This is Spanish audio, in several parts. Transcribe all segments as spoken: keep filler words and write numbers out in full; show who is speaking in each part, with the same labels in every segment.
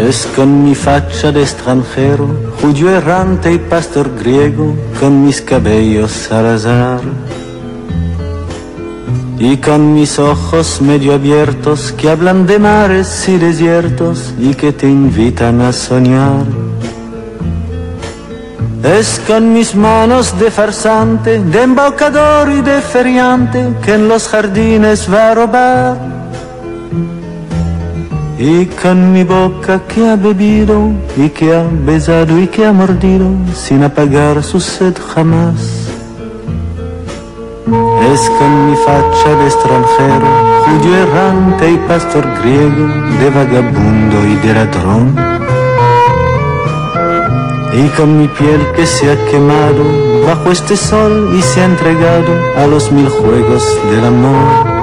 Speaker 1: Es con mi facha de extranjero, judío errante y pastor griego, con mis cabellos al azar y con mis ojos medio abiertos que hablan de mares y desiertos y que te invitan a soñar. Es con mis manos de farsante, de embaucador y de feriante que en los jardines va a robar. Y con mi boca que ha bebido y que ha besado y que ha mordido sin apagar su sed jamás. Es con mi facha de extranjero, judío errante y pastor griego, de vagabundo y de ladrón. Y con mi piel que se ha quemado bajo este sol y se ha entregado a los mil juegos del amor.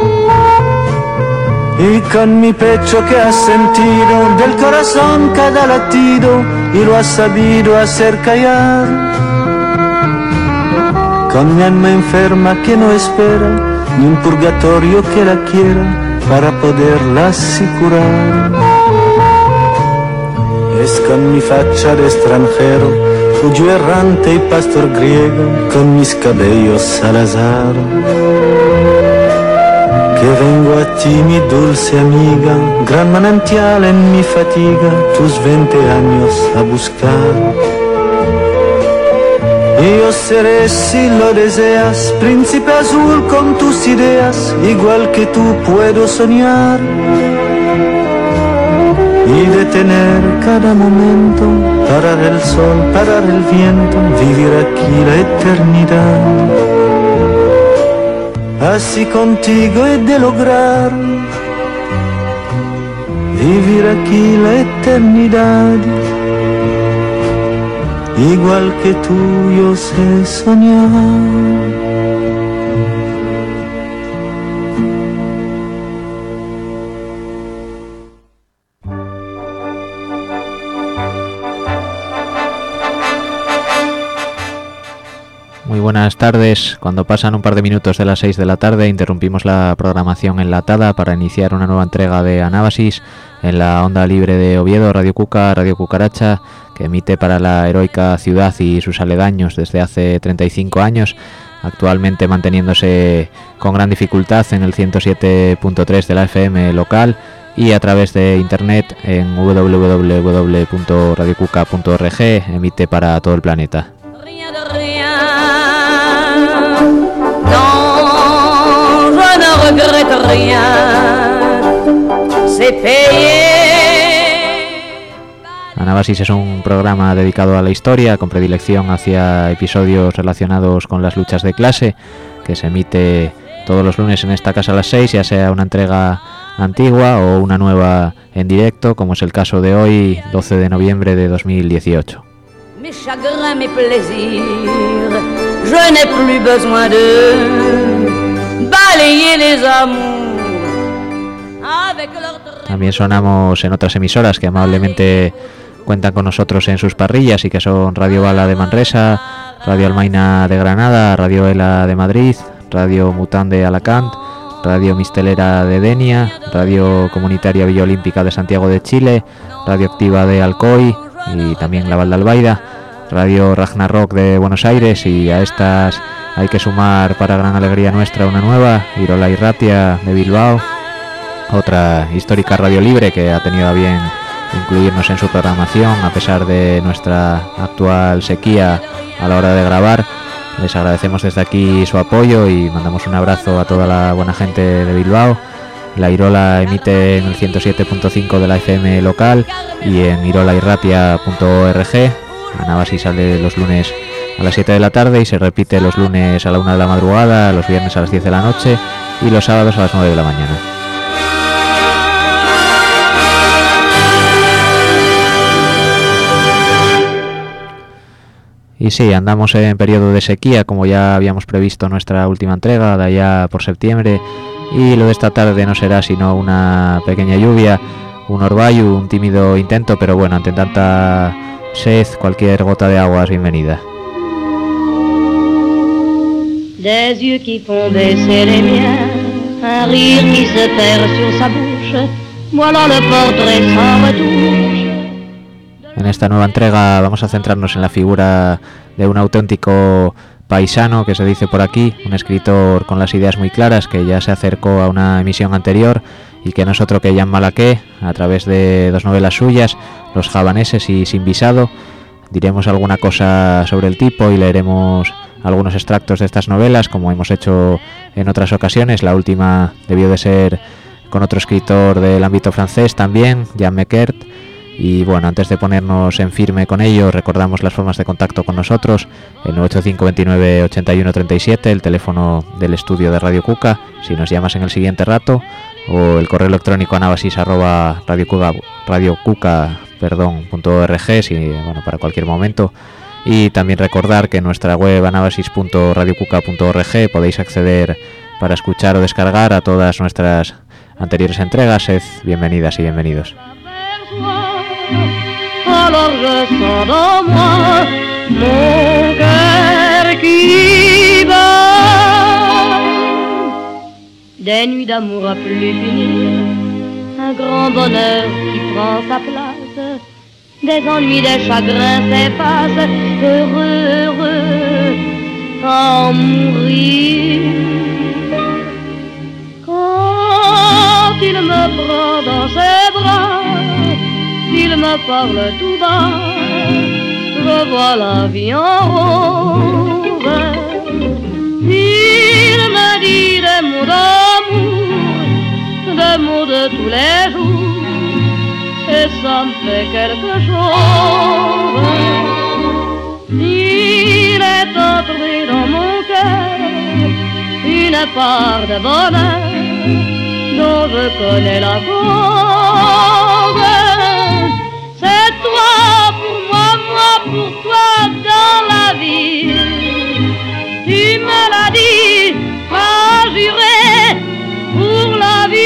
Speaker 1: Y con mi pecho que ha sentido del corazón cada latido y lo ha sabido hacer callar. Con mi alma enferma que no espera ni un purgatorio que la quiera para poderla así curar. Es con mi facha de extranjero, judío errante y pastor griego, con mis cabellos al azar, que vengo a ti, mi dulce amiga, gran manantial en mi fatiga, tus veinte años a buscar. Y yo seré, si lo deseas, príncipe azul con tus ideas, igual que tú puedo soñar. Y detener cada momento, parar el sol, parar el viento, vivir aquí la eternidad. Así contigo he de lograr vivir aquí la eternidad. Igual que tú yo sé soñar.
Speaker 2: Muy buenas tardes. Cuando pasan un par de minutos de las seis de la tarde, interrumpimos la programación enlatada para iniciar una nueva entrega de Anábasis en la onda libre de Oviedo, Radio Cuca, Radio Cucaracha, que emite para la heroica ciudad y sus aledaños desde hace treinta y cinco años, actualmente manteniéndose con gran dificultad en el ciento siete punto tres de la F M local y a través de internet en w w w punto radio cuca punto org, emite para todo el planeta. Anábasis es un programa dedicado a la historia, con predilección hacia episodios relacionados con las luchas de clase, que se emite todos los lunes en esta casa a las seis, ya sea una entrega antigua o una nueva en directo, como es el caso de hoy, doce de noviembre de dos mil dieciocho. Mes chagrins, mes plaisirs, je n'ai plus besoin de balayer les amours. También sonamos en otras emisoras que amablemente cuentan con nosotros en sus parrillas y que son Radio Bala de Manresa, Radio Almaina de Granada, Radio Ela de Madrid, Radio Mután de Alacant, Radio Mistelera de Denia, Radio Comunitaria Villa Olímpica de Santiago de Chile, Radio Activa de Alcoy y también La Val de Albaida, Radio Ragnarok de Buenos Aires, y a estas hay que sumar, para gran alegría nuestra, una nueva, Irola Irratia de Bilbao, otra histórica radio libre que ha tenido a bien incluirnos en su programación a pesar de nuestra actual sequía a la hora de grabar. Les agradecemos desde aquí su apoyo y mandamos un abrazo a toda la buena gente de Bilbao. La Irola emite en el ciento siete punto cinco de la F M local y en irola irratia punto org. Anábasis sale los lunes a las siete de la tarde y se repite los lunes a la una de la madrugada, los viernes a las diez de la noche y los sábados a las nueve de la mañana. Y sí, andamos en periodo de sequía, como ya habíamos previsto en nuestra última entrega, de allá por septiembre, y lo de esta tarde no será sino una pequeña lluvia, un orvallo, un tímido intento, pero bueno, ante tanta sed, cualquier gota de agua es bienvenida.
Speaker 3: Des yeux qui font baisser les miens, un rire qui se perd sur sa bouche, voilà le portrait sans retouche
Speaker 2: En esta nueva entrega vamos a centrarnos en la figura de un auténtico paisano, que se dice por aquí, un escritor con las ideas muy claras, que ya se acercó a una emisión anterior y que no es otro que Jan Malaqué, a través de dos novelas suyas, Los javaneses y Sin visado. Diremos alguna cosa sobre el tipo y leeremos algunos extractos de estas novelas, como hemos hecho en otras ocasiones. La última debió de ser con otro escritor del ámbito francés también, Jean Meckert. Y bueno, antes de ponernos en firme con ello, recordamos las formas de contacto con nosotros: el nueve ocho cinco veintinueve ochenta y uno treinta y siete, el teléfono del estudio de Radio Cuca, si nos llamas en el siguiente rato, o el correo electrónico anabasis arroba radiocuca, radiocuca, perdón, punto org, si, bueno, para cualquier momento. Y también recordar que en nuestra web anabasis punto radiocuca punto org podéis acceder para escuchar o descargar a todas nuestras anteriores entregas. Sed bienvenidas y bienvenidos.
Speaker 3: Alors je sens dans moi mon cœur qui bat. Des nuits d'amour à plus finir, un grand bonheur qui prend sa place. Des ennuis, des chagrins s'effacent, heureux, heureux, à mourir. Quand il me prend dans ses bras, il me parle tout bas, je vois la vie en rose. Il me dit des mots d'amour, des mots de tous les jours, et ça me fait quelque chose. Il est entré dans mon cœur une part de bonheur dont je connais la cause. C'est toi pour moi, moi pour toi dans la vie. Tu me l'as dit, m'as juré pour la vie.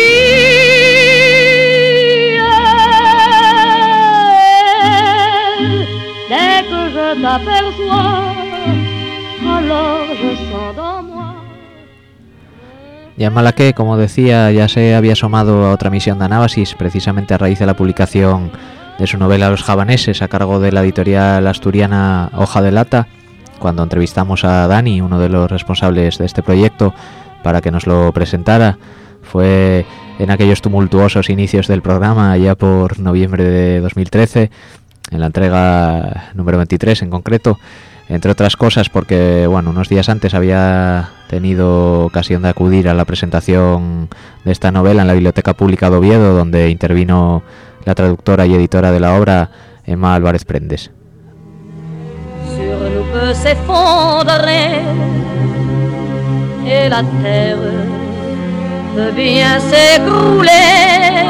Speaker 3: Dès que je t'aperçois, alors je sens dans moi.
Speaker 2: Jan Malaqué, como decía, ya se había asomado a otra misión de Anábasis, precisamente a raíz de la publicación de su novela Los javaneses, a cargo de la editorial asturiana Hoja de Lata, cuando entrevistamos a Dani, uno de los responsables de este proyecto, para que nos lo presentara. Fue en aquellos tumultuosos inicios del programa, allá por noviembre de dos mil trece, en la entrega número veintitrés en concreto, entre otras cosas porque, bueno, unos días antes había tenido ocasión de acudir a la presentación de esta novela en la Biblioteca Pública de Oviedo, donde intervino la traductora y editora de la obra, Emma Álvarez Prendes.
Speaker 3: Sur nous peut s'effondrer et la terre peut bien s'écrouler.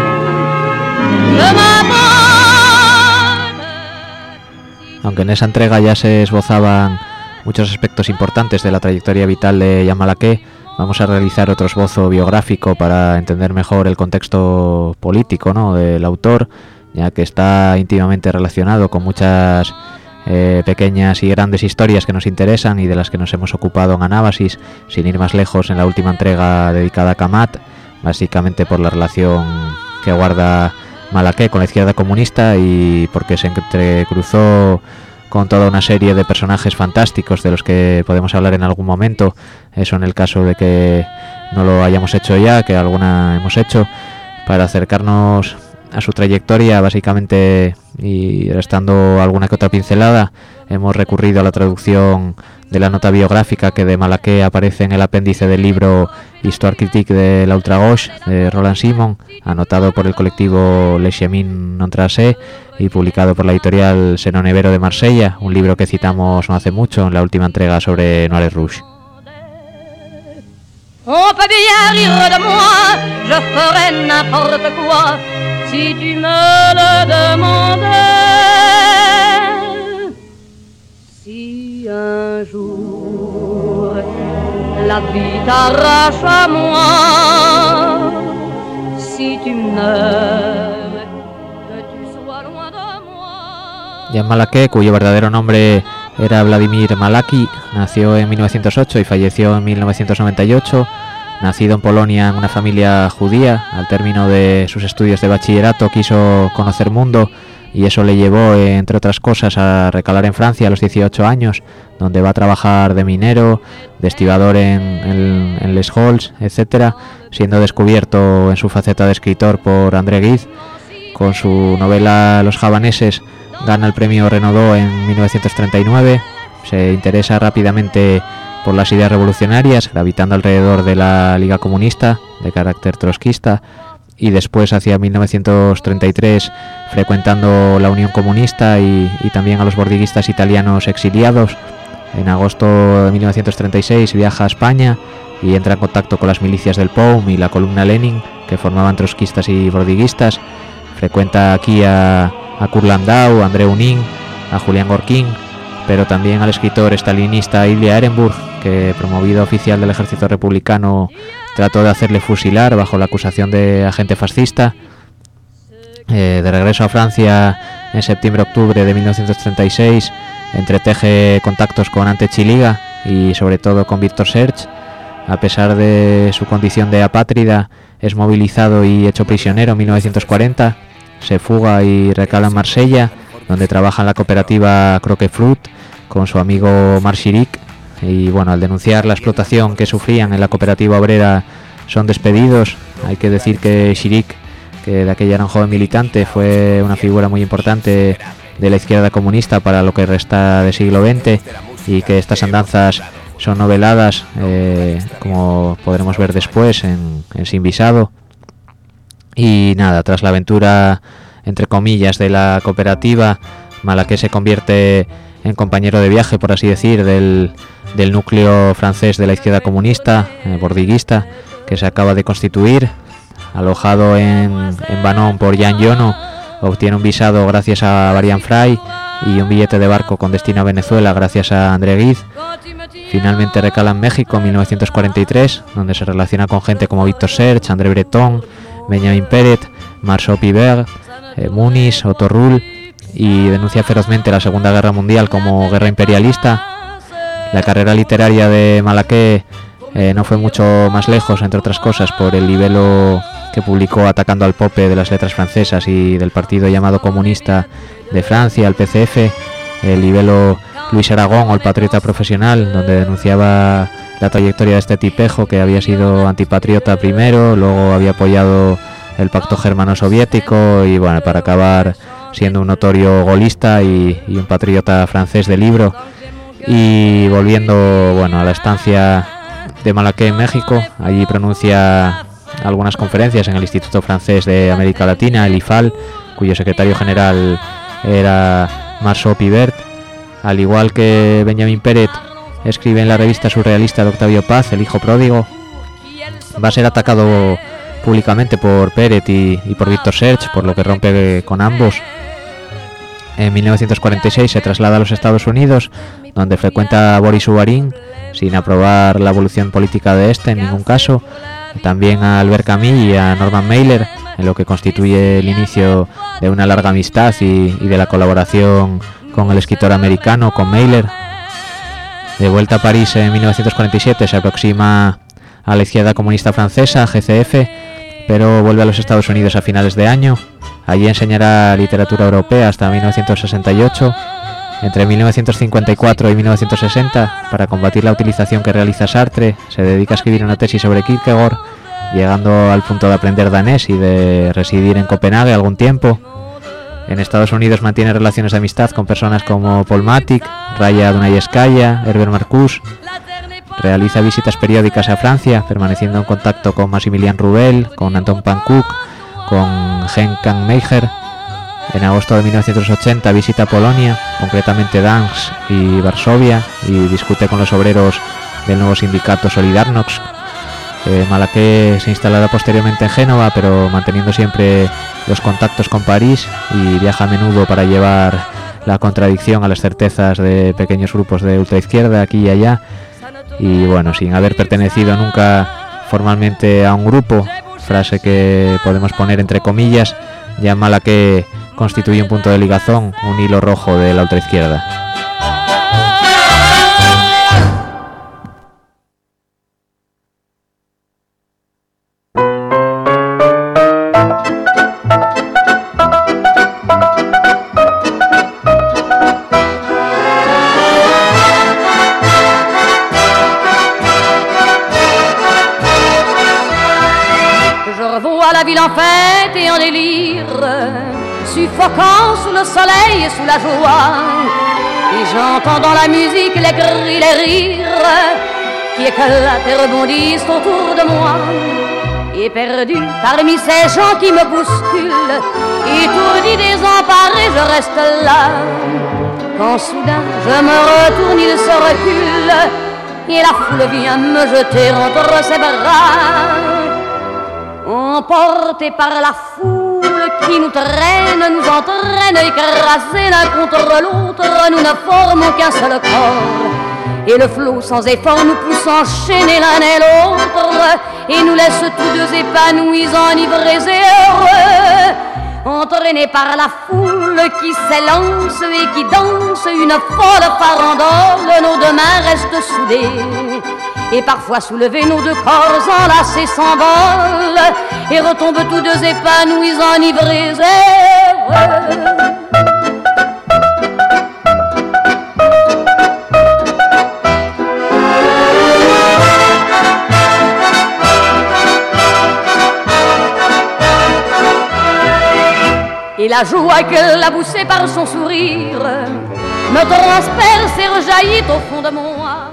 Speaker 2: Aunque en esa entrega ya se esbozaban muchos aspectos importantes de la trayectoria vital de Jan Malaqué, vamos a realizar otro esbozo biográfico para entender mejor el contexto político, ¿no?, del autor, ya que está íntimamente relacionado con muchas eh, pequeñas y grandes historias que nos interesan y de las que nos hemos ocupado en Anábasis, sin ir más lejos en la última entrega dedicada a Camat, básicamente por la relación que guarda Malaqué con la izquierda comunista y porque se entrecruzó con toda una serie de personajes fantásticos de los que podemos hablar en algún momento. Eso en el caso de que no lo hayamos hecho ya, que alguna hemos hecho. Para acercarnos a su trayectoria, básicamente, y restando alguna que otra pincelada, hemos recurrido a la traducción de la nota biográfica que de Malaqué aparece en el apéndice del libro Histoire critique de la ultra-gauche de Roland Simon, anotado por el colectivo Le Chemin non tracé y publicado por la editorial Senón Nevero de Marsella, un libro que citamos no hace mucho en la última entrega sobre Noir et Rouge.
Speaker 3: On peut bien rire de moi, je ferai n'importe quoi si tu me le demandais. Si un jour la vie t'arrache à moi, si tu meurs, que tu sois loin de moi.
Speaker 2: Jan Malaqué, cuyo verdadero nombre era Vladimir Malaki, nació en mil novecientos ocho y falleció en mil novecientos noventa y ocho. Nacido en Polonia en una familia judía, al término de sus estudios de bachillerato quiso conocer mundo, y eso le llevó, eh, entre otras cosas, a recalar en Francia a los dieciocho años, donde va a trabajar de minero, de estibador en, en, en Les Halles, etcétera, siendo descubierto en su faceta de escritor por André Gide. Con su novela Los javaneses gana el premio Renaudot en mil novecientos treinta y nueve, se interesa rápidamente por las ideas revolucionarias, gravitando alrededor de la Liga Comunista, de carácter trotskista, y después hacia mil novecientos treinta y tres frecuentando la Unión Comunista y, y también a los bordiguistas italianos exiliados. En agosto de mil novecientos treinta y seis viaja a España y entra en contacto con las milicias del P O U M y la columna Lenin, que formaban trotskistas y bordiguistas. Frecuenta aquí a, a Kurt Landau, a André Unin, a Julián Gorkin, pero también al escritor estalinista Ilya Ehrenburg, que, promovido oficial del ejército republicano, trató de hacerle fusilar bajo la acusación de agente fascista. Eh, de regreso a Francia en septiembre-octubre de mil novecientos treinta y seis, entreteje contactos con Ante Chiliga y sobre todo con Víctor Serge. A pesar de su condición de apátrida, es movilizado y hecho prisionero en mil novecientos cuarenta, se fuga y recala en Marsella, donde trabaja en la cooperativa Croquefruit con su amigo Marc Chiric, y bueno, al denunciar la explotación que sufrían en la cooperativa obrera son despedidos. Hay que decir que Chiric, que de aquella era un joven militante, fue una figura muy importante de la izquierda comunista para lo que resta del siglo veinte, y que estas andanzas son noveladas, eh, como podremos ver después en, en Sin visado. Y nada, tras la aventura, entre comillas, de la cooperativa, Malaquais se convierte en compañero de viaje, por así decir, del, del núcleo francés de la izquierda comunista, eh, bordiguista, que se acaba de constituir. Alojado en, en Banon por Jean Yono, obtiene un visado gracias a Varian Fry y un billete de barco con destino a Venezuela gracias a André Gide. Finalmente recala en México en mil novecientos cuarenta y tres, donde se relaciona con gente como Víctor Serge, André Breton, Benjamin Peret, Marceau Pivert, eh, Muniz, Otto Rull, y denuncia ferozmente la Segunda Guerra Mundial como guerra imperialista. La carrera literaria de Malaquais eh, no fue mucho más lejos, entre otras cosas, por el libelo que publicó atacando al Pope de las letras francesas y del partido llamado comunista de Francia, el P C F, el libelo Luis Aragón o el patriota profesional, donde denunciaba la trayectoria de este tipejo, que había sido antipatriota primero, luego había apoyado el pacto germano-soviético y, bueno, para acabar siendo un notorio golista y, y un patriota francés de libro. Y volviendo, bueno, a la estancia de Malaquais en México, allí pronuncia algunas conferencias en el Instituto Francés de América Latina, el I F A L, cuyo secretario general era Marceau Pivert. Al igual que Benjamin Peret, escribe en la revista surrealista de Octavio Paz, El hijo pródigo. Va a ser atacado públicamente por Peret y, y por Víctor Serge, por lo que rompe con ambos. En mil novecientos cuarenta y seis se traslada a los Estados Unidos, donde frecuenta a Boris Ubarín, sin aprobar la evolución política de este en ningún caso. También a Albert Camus y a Norman Mailer, en lo que constituye el inicio de una larga amistad y, y de la colaboración con el escritor americano, con Mailer. De vuelta a París en mil novecientos cuarenta y siete se aproxima a la izquierda comunista francesa, G C F, pero vuelve a los Estados Unidos a finales de año. Allí enseñará literatura europea hasta mil novecientos sesenta y ocho. Entre mil novecientos cincuenta y cuatro y mil novecientos sesenta, para combatir la utilización que realiza Sartre, se dedica a escribir una tesis sobre Kierkegaard, llegando al punto de aprender danés y de residir en Copenhague algún tiempo. En Estados Unidos mantiene relaciones de amistad con personas como Paul Matic, Raya Dunayevskaya, Herbert Marcuse. Realiza visitas periódicas a Francia, permaneciendo en contacto con Maximilien Rouvel, con Anton Pankow, con Henk Kampmeijer. En agosto de mil novecientos ochenta visita Polonia, concretamente Gdansk y Varsovia, y discute con los obreros del nuevo sindicato Solidarność. Eh, Malaquais se instalará posteriormente en Génova, pero manteniendo siempre los contactos con París, y viaja a menudo para llevar la contradicción a las certezas de pequeños grupos de ultraizquierda aquí y allá. Y bueno, sin haber pertenecido nunca formalmente a un grupo, frase que podemos poner entre comillas, ya Malaquais constituye un punto de ligazón, un hilo rojo de la ultraizquierda.
Speaker 3: la ville en fête et en délire, suffocant sous le soleil et sous la joie. Et j'entends dans la musique les cris, les rires qui éclatent et rebondissent autour de moi. Et perdu parmi ces gens qui me bousculent, étourdi, désemparé, je reste là. Quand soudain je me retourne, il se recule, et la foule vient me jeter entre ses bras. Emportés par la foule qui nous traîne, nous entraîne, écrasés l'un contre l'autre, nous ne formons qu'un seul corps. Et le flot sans effort nous pousse enchaîner l'un et l'autre, et nous laisse tous deux épanouis, enivrés et heureux. Entraînés par la foule qui s'élance et qui danse une folle farandole, nos deux mains restent soudées. Et parfois soulevés, nos deux corps enlacés s'envolent et retombent tous deux épanouis, enivrés et heureux. Et la joie qu'elle a poussée par son sourire me transperce et rejaillit au fond de mon âme.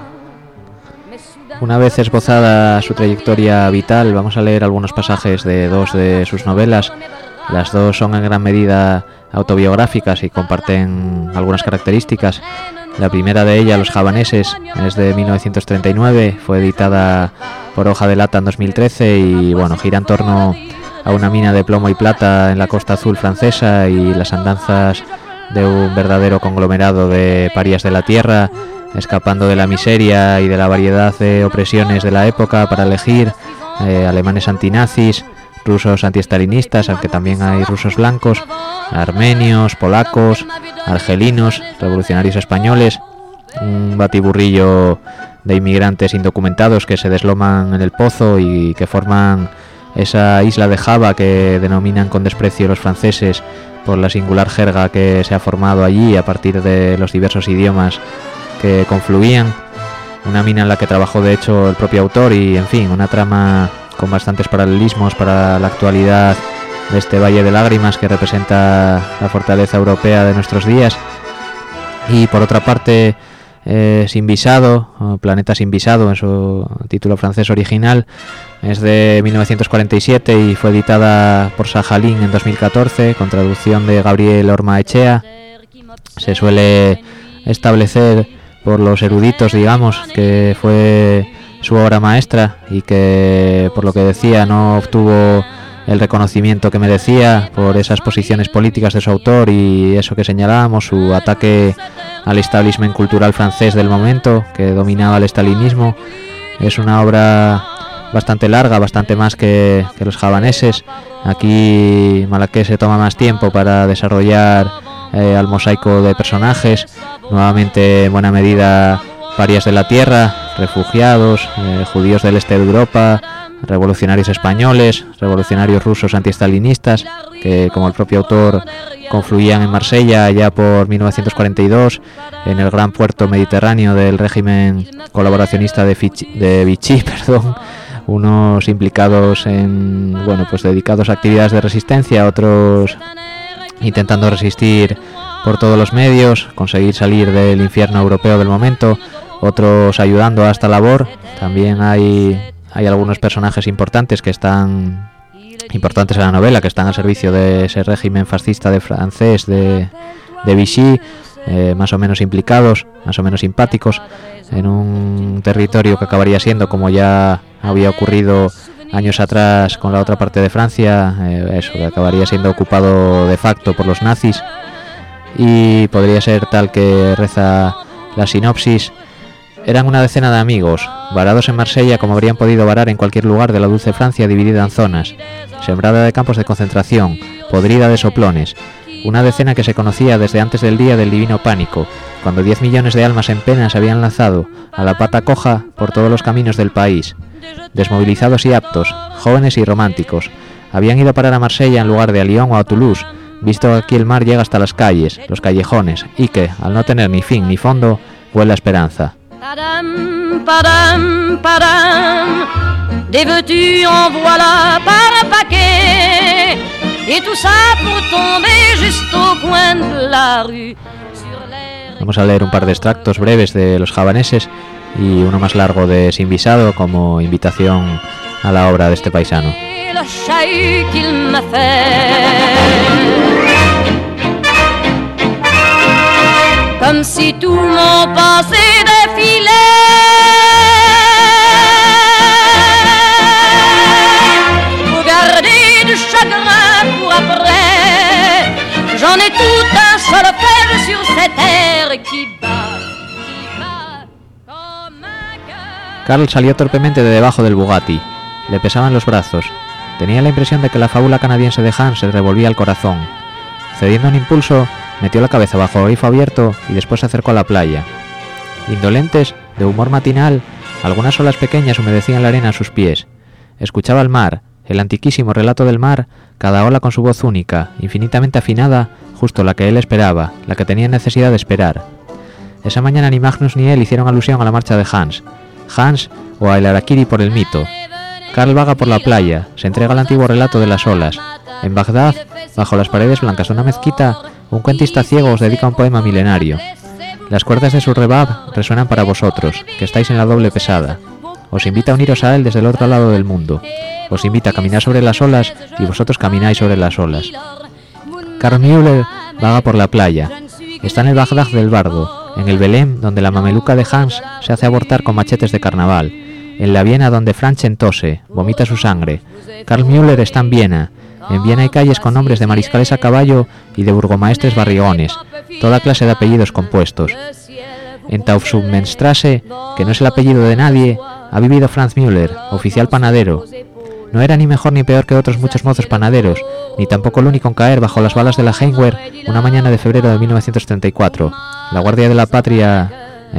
Speaker 2: Una vez esbozada su trayectoria vital, vamos a leer algunos pasajes de dos de sus novelas. Las dos son en gran medida autobiográficas y comparten algunas características. La primera de ellas, Los javaneses, es de mil novecientos treinta y nueve, fue editada por Hoja de Lata en dos mil trece y bueno, gira en torno a una mina de plomo y plata en la Costa Azul francesa y las andanzas de un verdadero conglomerado de parias de la tierra, escapando de la miseria y de la variedad de opresiones de la época para elegir eh, alemanes antinazis, rusos antiestalinistas, aunque también hay rusos blancos, armenios, polacos, argelinos, revolucionarios españoles, un batiburrillo de inmigrantes indocumentados que se desloman en el pozo y que forman esa isla de Java que denominan con desprecio los franceses por la singular jerga que se ha formado allí a partir de los diversos idiomas que confluían. Una mina en la que trabajó de hecho el propio autor y, en fin, una trama con bastantes paralelismos para la actualidad de este Valle de Lágrimas que representa la fortaleza europea de nuestros días. Y por otra parte, eh, Sin visado, o Planeta sin visado en su título francés original, es de mil novecientos cuarenta y siete y fue editada por Sajalín en dos mil catorce con traducción de Gabriel Ormaechea. Se suele establecer por los eruditos, digamos, que fue su obra maestra y que, por lo que decía, no obtuvo el reconocimiento que merecía por esas posiciones políticas de su autor y eso que señalábamos, su ataque al establishment cultural francés del momento que dominaba el estalinismo. Es una obra bastante larga, bastante más que, que Los javaneses. Aquí Malaqués se toma más tiempo para desarrollar eh, al mosaico de personajes, nuevamente en buena medida parias de la tierra, refugiados, eh, judíos del este de Europa, revolucionarios españoles, revolucionarios rusos antiestalinistas, que como el propio autor confluían en Marsella ya por mil novecientos cuarenta y dos, en el gran puerto mediterráneo del régimen colaboracionista de, Fichi, de Vichy, perdón, unos implicados en, bueno, pues dedicados a actividades de resistencia, otros intentando resistir por todos los medios, conseguir salir del infierno europeo del momento, otros ayudando a esta labor. También hay, hay algunos personajes importantes que están importantes en la novela, que están al servicio de ese régimen fascista de francés de, de Vichy, eh, más o menos implicados, más o menos simpáticos, en un territorio que acabaría siendo, como ya había ocurrido años atrás con la otra parte de Francia, eh, eso, que acabaría siendo ocupado de facto por los nazis, y podría ser tal que reza la sinopsis. Eran una decena de amigos, varados en Marsella como habrían podido varar en cualquier lugar de la dulce Francia dividida en zonas, sembrada de campos de concentración, podrida de soplones, una decena que se conocía desde antes del día del divino pánico, cuando diez millones de almas en pena se habían lanzado a la pata coja por todos los caminos del país. Desmovilizados y aptos, jóvenes y románticos, habían ido a parar a Marsella en lugar de a Lyon o a Toulouse, visto que aquí el mar llega hasta las calles, los callejones, y que, al no tener ni fin ni fondo, huele a esperanza.
Speaker 3: Padam, padam, padam, dévêtus en voilà par paquet, et tout ça pour tomber juste au coin de la rue.
Speaker 2: Vamos a leer un par de extractos breves de Los Javaneses y uno más largo de Sin visado como invitación a la obra de este paisano.
Speaker 3: Le chahut qu'il m'a fait, comme si tout mon passé défilait, pour garder du chagrin pour après. J'en ai tout un solfège sur cette terre qui bat, qui bat comme un cœur.
Speaker 2: Karl salió torpemente de debajo del Bugatti. Le pesaban los brazos. Tenía la impresión de que la fábula canadiense de Hans se revolvía el corazón. Cediendo un impulso, metió la cabeza bajo el grifo abierto y después se acercó a la playa. Indolentes, de humor matinal, algunas olas pequeñas humedecían la arena a sus pies. Escuchaba el mar, el antiquísimo relato del mar, cada ola con su voz única, infinitamente afinada, justo la que él esperaba, la que tenía necesidad de esperar. Esa mañana ni Magnus ni él hicieron alusión a la marcha de Hans. Hans o a el Harakiri por el mito. Karl vaga por la playa, se entrega al antiguo relato de las olas. En Bagdad, bajo las paredes blancas de una mezquita, un cuentista ciego os dedica un poema milenario. Las cuerdas de su rebab resuenan para vosotros, que estáis en la doble pesada. Os invita a uniros a él desde el otro lado del mundo. Os invita a caminar sobre las olas y vosotros camináis sobre las olas. Karl Müller vaga por la playa. Está en el Bagdad del bardo, en el Belém donde la mameluca de Hans se hace abortar con machetes de carnaval, en la Viena donde Franchen tose, vomita su sangre. Karl Müller está en Viena. En Viena hay calles con nombres de mariscales a caballo y de burgomaestres barrigones, toda clase de apellidos compuestos. En Taufsubmenstrasse, que no es el apellido de nadie, ha vivido Franz Müller, oficial panadero. No era ni mejor ni peor que otros muchos mozos panaderos, ni tampoco el único en caer bajo las balas de la Heimwehr una mañana de febrero de mil novecientos treinta y cuatro. La Guardia de la Patria,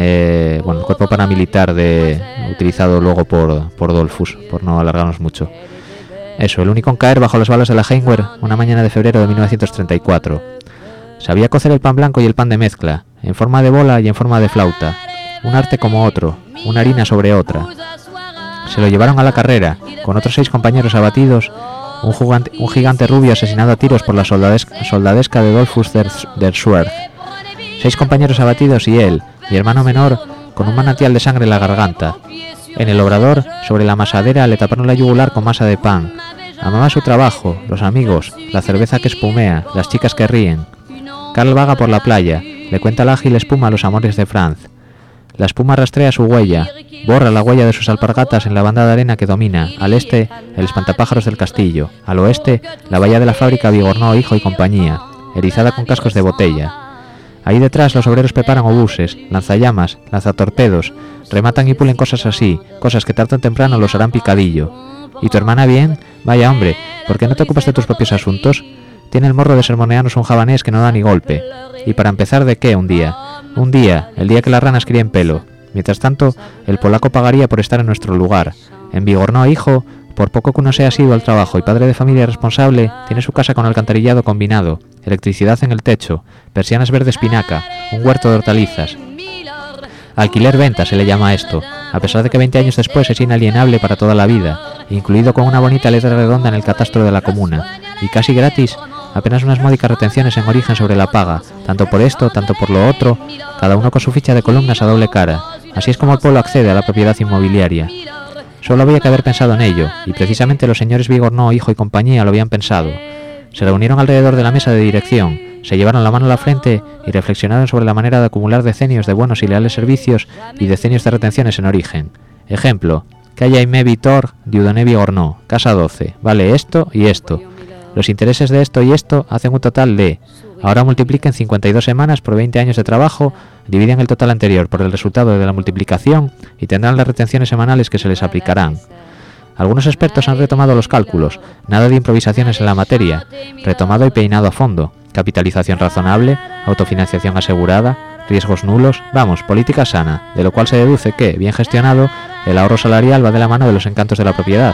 Speaker 2: eh, bueno, el cuerpo paramilitar de, utilizado luego por, por Dollfuss, por no alargarnos mucho. Eso, el único en caer bajo las balas de la Heimwehr una mañana de febrero de mil novecientos treinta y cuatro. Sabía cocer el pan blanco y el pan de mezcla, en forma de bola y en forma de flauta. Un arte como otro, una harina sobre otra. Se lo llevaron a la carrera, con otros seis compañeros abatidos, un, jugante, un gigante rubio asesinado a tiros por la soldadesca, soldadesca de Dollfuss der, der Schwerg. Seis compañeros abatidos y él, mi hermano menor, con un manantial de sangre en la garganta. En el obrador, sobre la masadera, le taparon la yugular con masa de pan. Amaba su trabajo, los amigos, la cerveza que espumea, las chicas que ríen. Karl vaga por la playa, le cuenta la ágil espuma a los amores de Franz. La espuma rastrea su huella, borra la huella de sus alpargatas en la banda de arena que domina, al este, el espantapájaros del castillo, al oeste, la valla de la fábrica Vigornó, Hijo y compañía, erizada con cascos de botella. Ahí detrás los obreros preparan obuses, lanzallamas, lanzatorpedos, rematan y pulen cosas así, cosas que tarde o temprano los harán picadillo. ¿Y tu hermana bien? Vaya hombre, ¿por qué no te ocupas de tus propios asuntos? Tiene el morro de sermonearnos un javanés que no da ni golpe. ¿Y para empezar de qué un día? Un día, el día que las ranas críen pelo. Mientras tanto, el polaco pagaría por estar en nuestro lugar. En Vigornó, Hijo, por poco que uno sea asiduo al trabajo y padre de familia responsable, tiene su casa con alcantarillado combinado, electricidad en el techo, persianas verde espinaca, un huerto de hortalizas. Alquiler-venta se le llama a esto, a pesar de que veinte años después es inalienable para toda la vida, incluido con una bonita letra redonda en el catastro de la comuna, y casi gratis, apenas unas módicas retenciones en origen sobre la paga, tanto por esto, tanto por lo otro, cada uno con su ficha de columnas a doble cara. Así es como el pueblo accede a la propiedad inmobiliaria. Solo había que haber pensado en ello, y precisamente los señores Vigornó, Hijo y compañía lo habían pensado. Se reunieron alrededor de la mesa de dirección, se llevaron la mano a la frente y reflexionaron sobre la manera de acumular decenios de buenos y leales servicios y decenios de retenciones en origen. Ejemplo, calle Aimé Vitor, Dieudonné Vigornó, casa doce, vale esto y esto. Los intereses de esto y esto hacen un total de... Ahora multipliquen cincuenta y dos semanas por veinte años de trabajo, dividen el total anterior por el resultado de la multiplicación y tendrán las retenciones semanales que se les aplicarán. Algunos expertos han retomado los cálculos, nada de improvisaciones en la materia, retomado y peinado a fondo, capitalización razonable, autofinanciación asegurada, riesgos nulos, vamos, política sana, de lo cual se deduce que, bien gestionado, el ahorro salarial va de la mano de los encantos de la propiedad.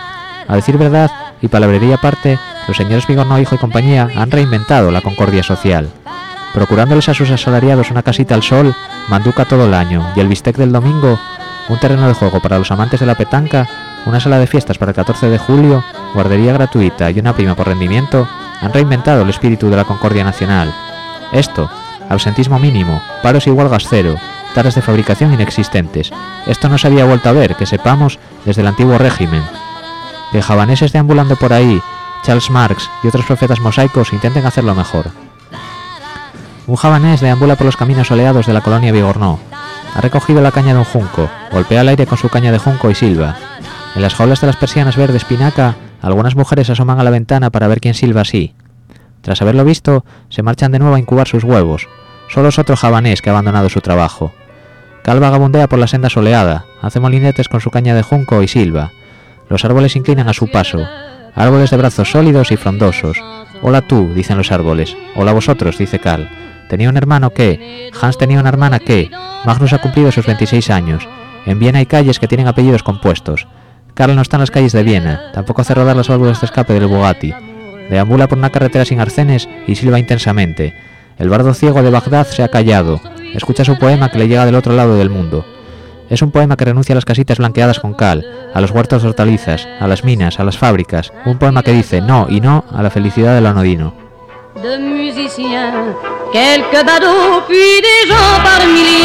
Speaker 2: A decir verdad, y palabrería aparte, los señores Vigornó, Hijo y compañía han reinventado la concordia social. Procurándoles a sus asalariados una casita al sol, manduca todo el año, y el bistec del domingo, un terreno de juego para los amantes de la petanca, una sala de fiestas para el catorce de julio, guardería gratuita y una prima por rendimiento han reinventado el espíritu de la concordia nacional. Esto, absentismo mínimo, paros y huelgas cero, taras de fabricación inexistentes. Esto no se había vuelto a ver, que sepamos, desde el antiguo régimen. Que javaneses deambulando por ahí, Charles Marx y otros profetas mosaicos intenten hacerlo mejor. Un javanés deambula por los caminos soleados de la colonia Vigornó. Ha recogido la caña de un junco, golpea el aire con su caña de junco y silba. En las jaulas de las persianas verdes pinaca, algunas mujeres asoman a la ventana para ver quién silba así. Tras haberlo visto, se marchan de nuevo a incubar sus huevos. Solo es otro javanés que ha abandonado su trabajo. Cal vagabundea por la senda soleada, hace molinetes con su caña de junco y silba. Los árboles inclinan a su paso, árboles de brazos sólidos y frondosos. Hola tú, dicen los árboles. Hola vosotros, dice Cal. Tenía un hermano que, Hans tenía una hermana que, Magnus ha cumplido sus veintiséis años. En Viena hay calles que tienen apellidos compuestos. Karl no está en las calles de Viena, tampoco hace rodar las válvulas de escape del Bugatti. Deambula por una carretera sin arcenes y silba intensamente. El bardo ciego de Bagdad se ha callado. Escucha su poema que le llega del otro lado del mundo. Es un poema que renuncia a las casitas blanqueadas con cal, a los huertos de hortalizas, a las minas, a las fábricas. Un poema que dice no y no a la felicidad del anodino.
Speaker 3: De musiciens, quelques badauds, puis des gens par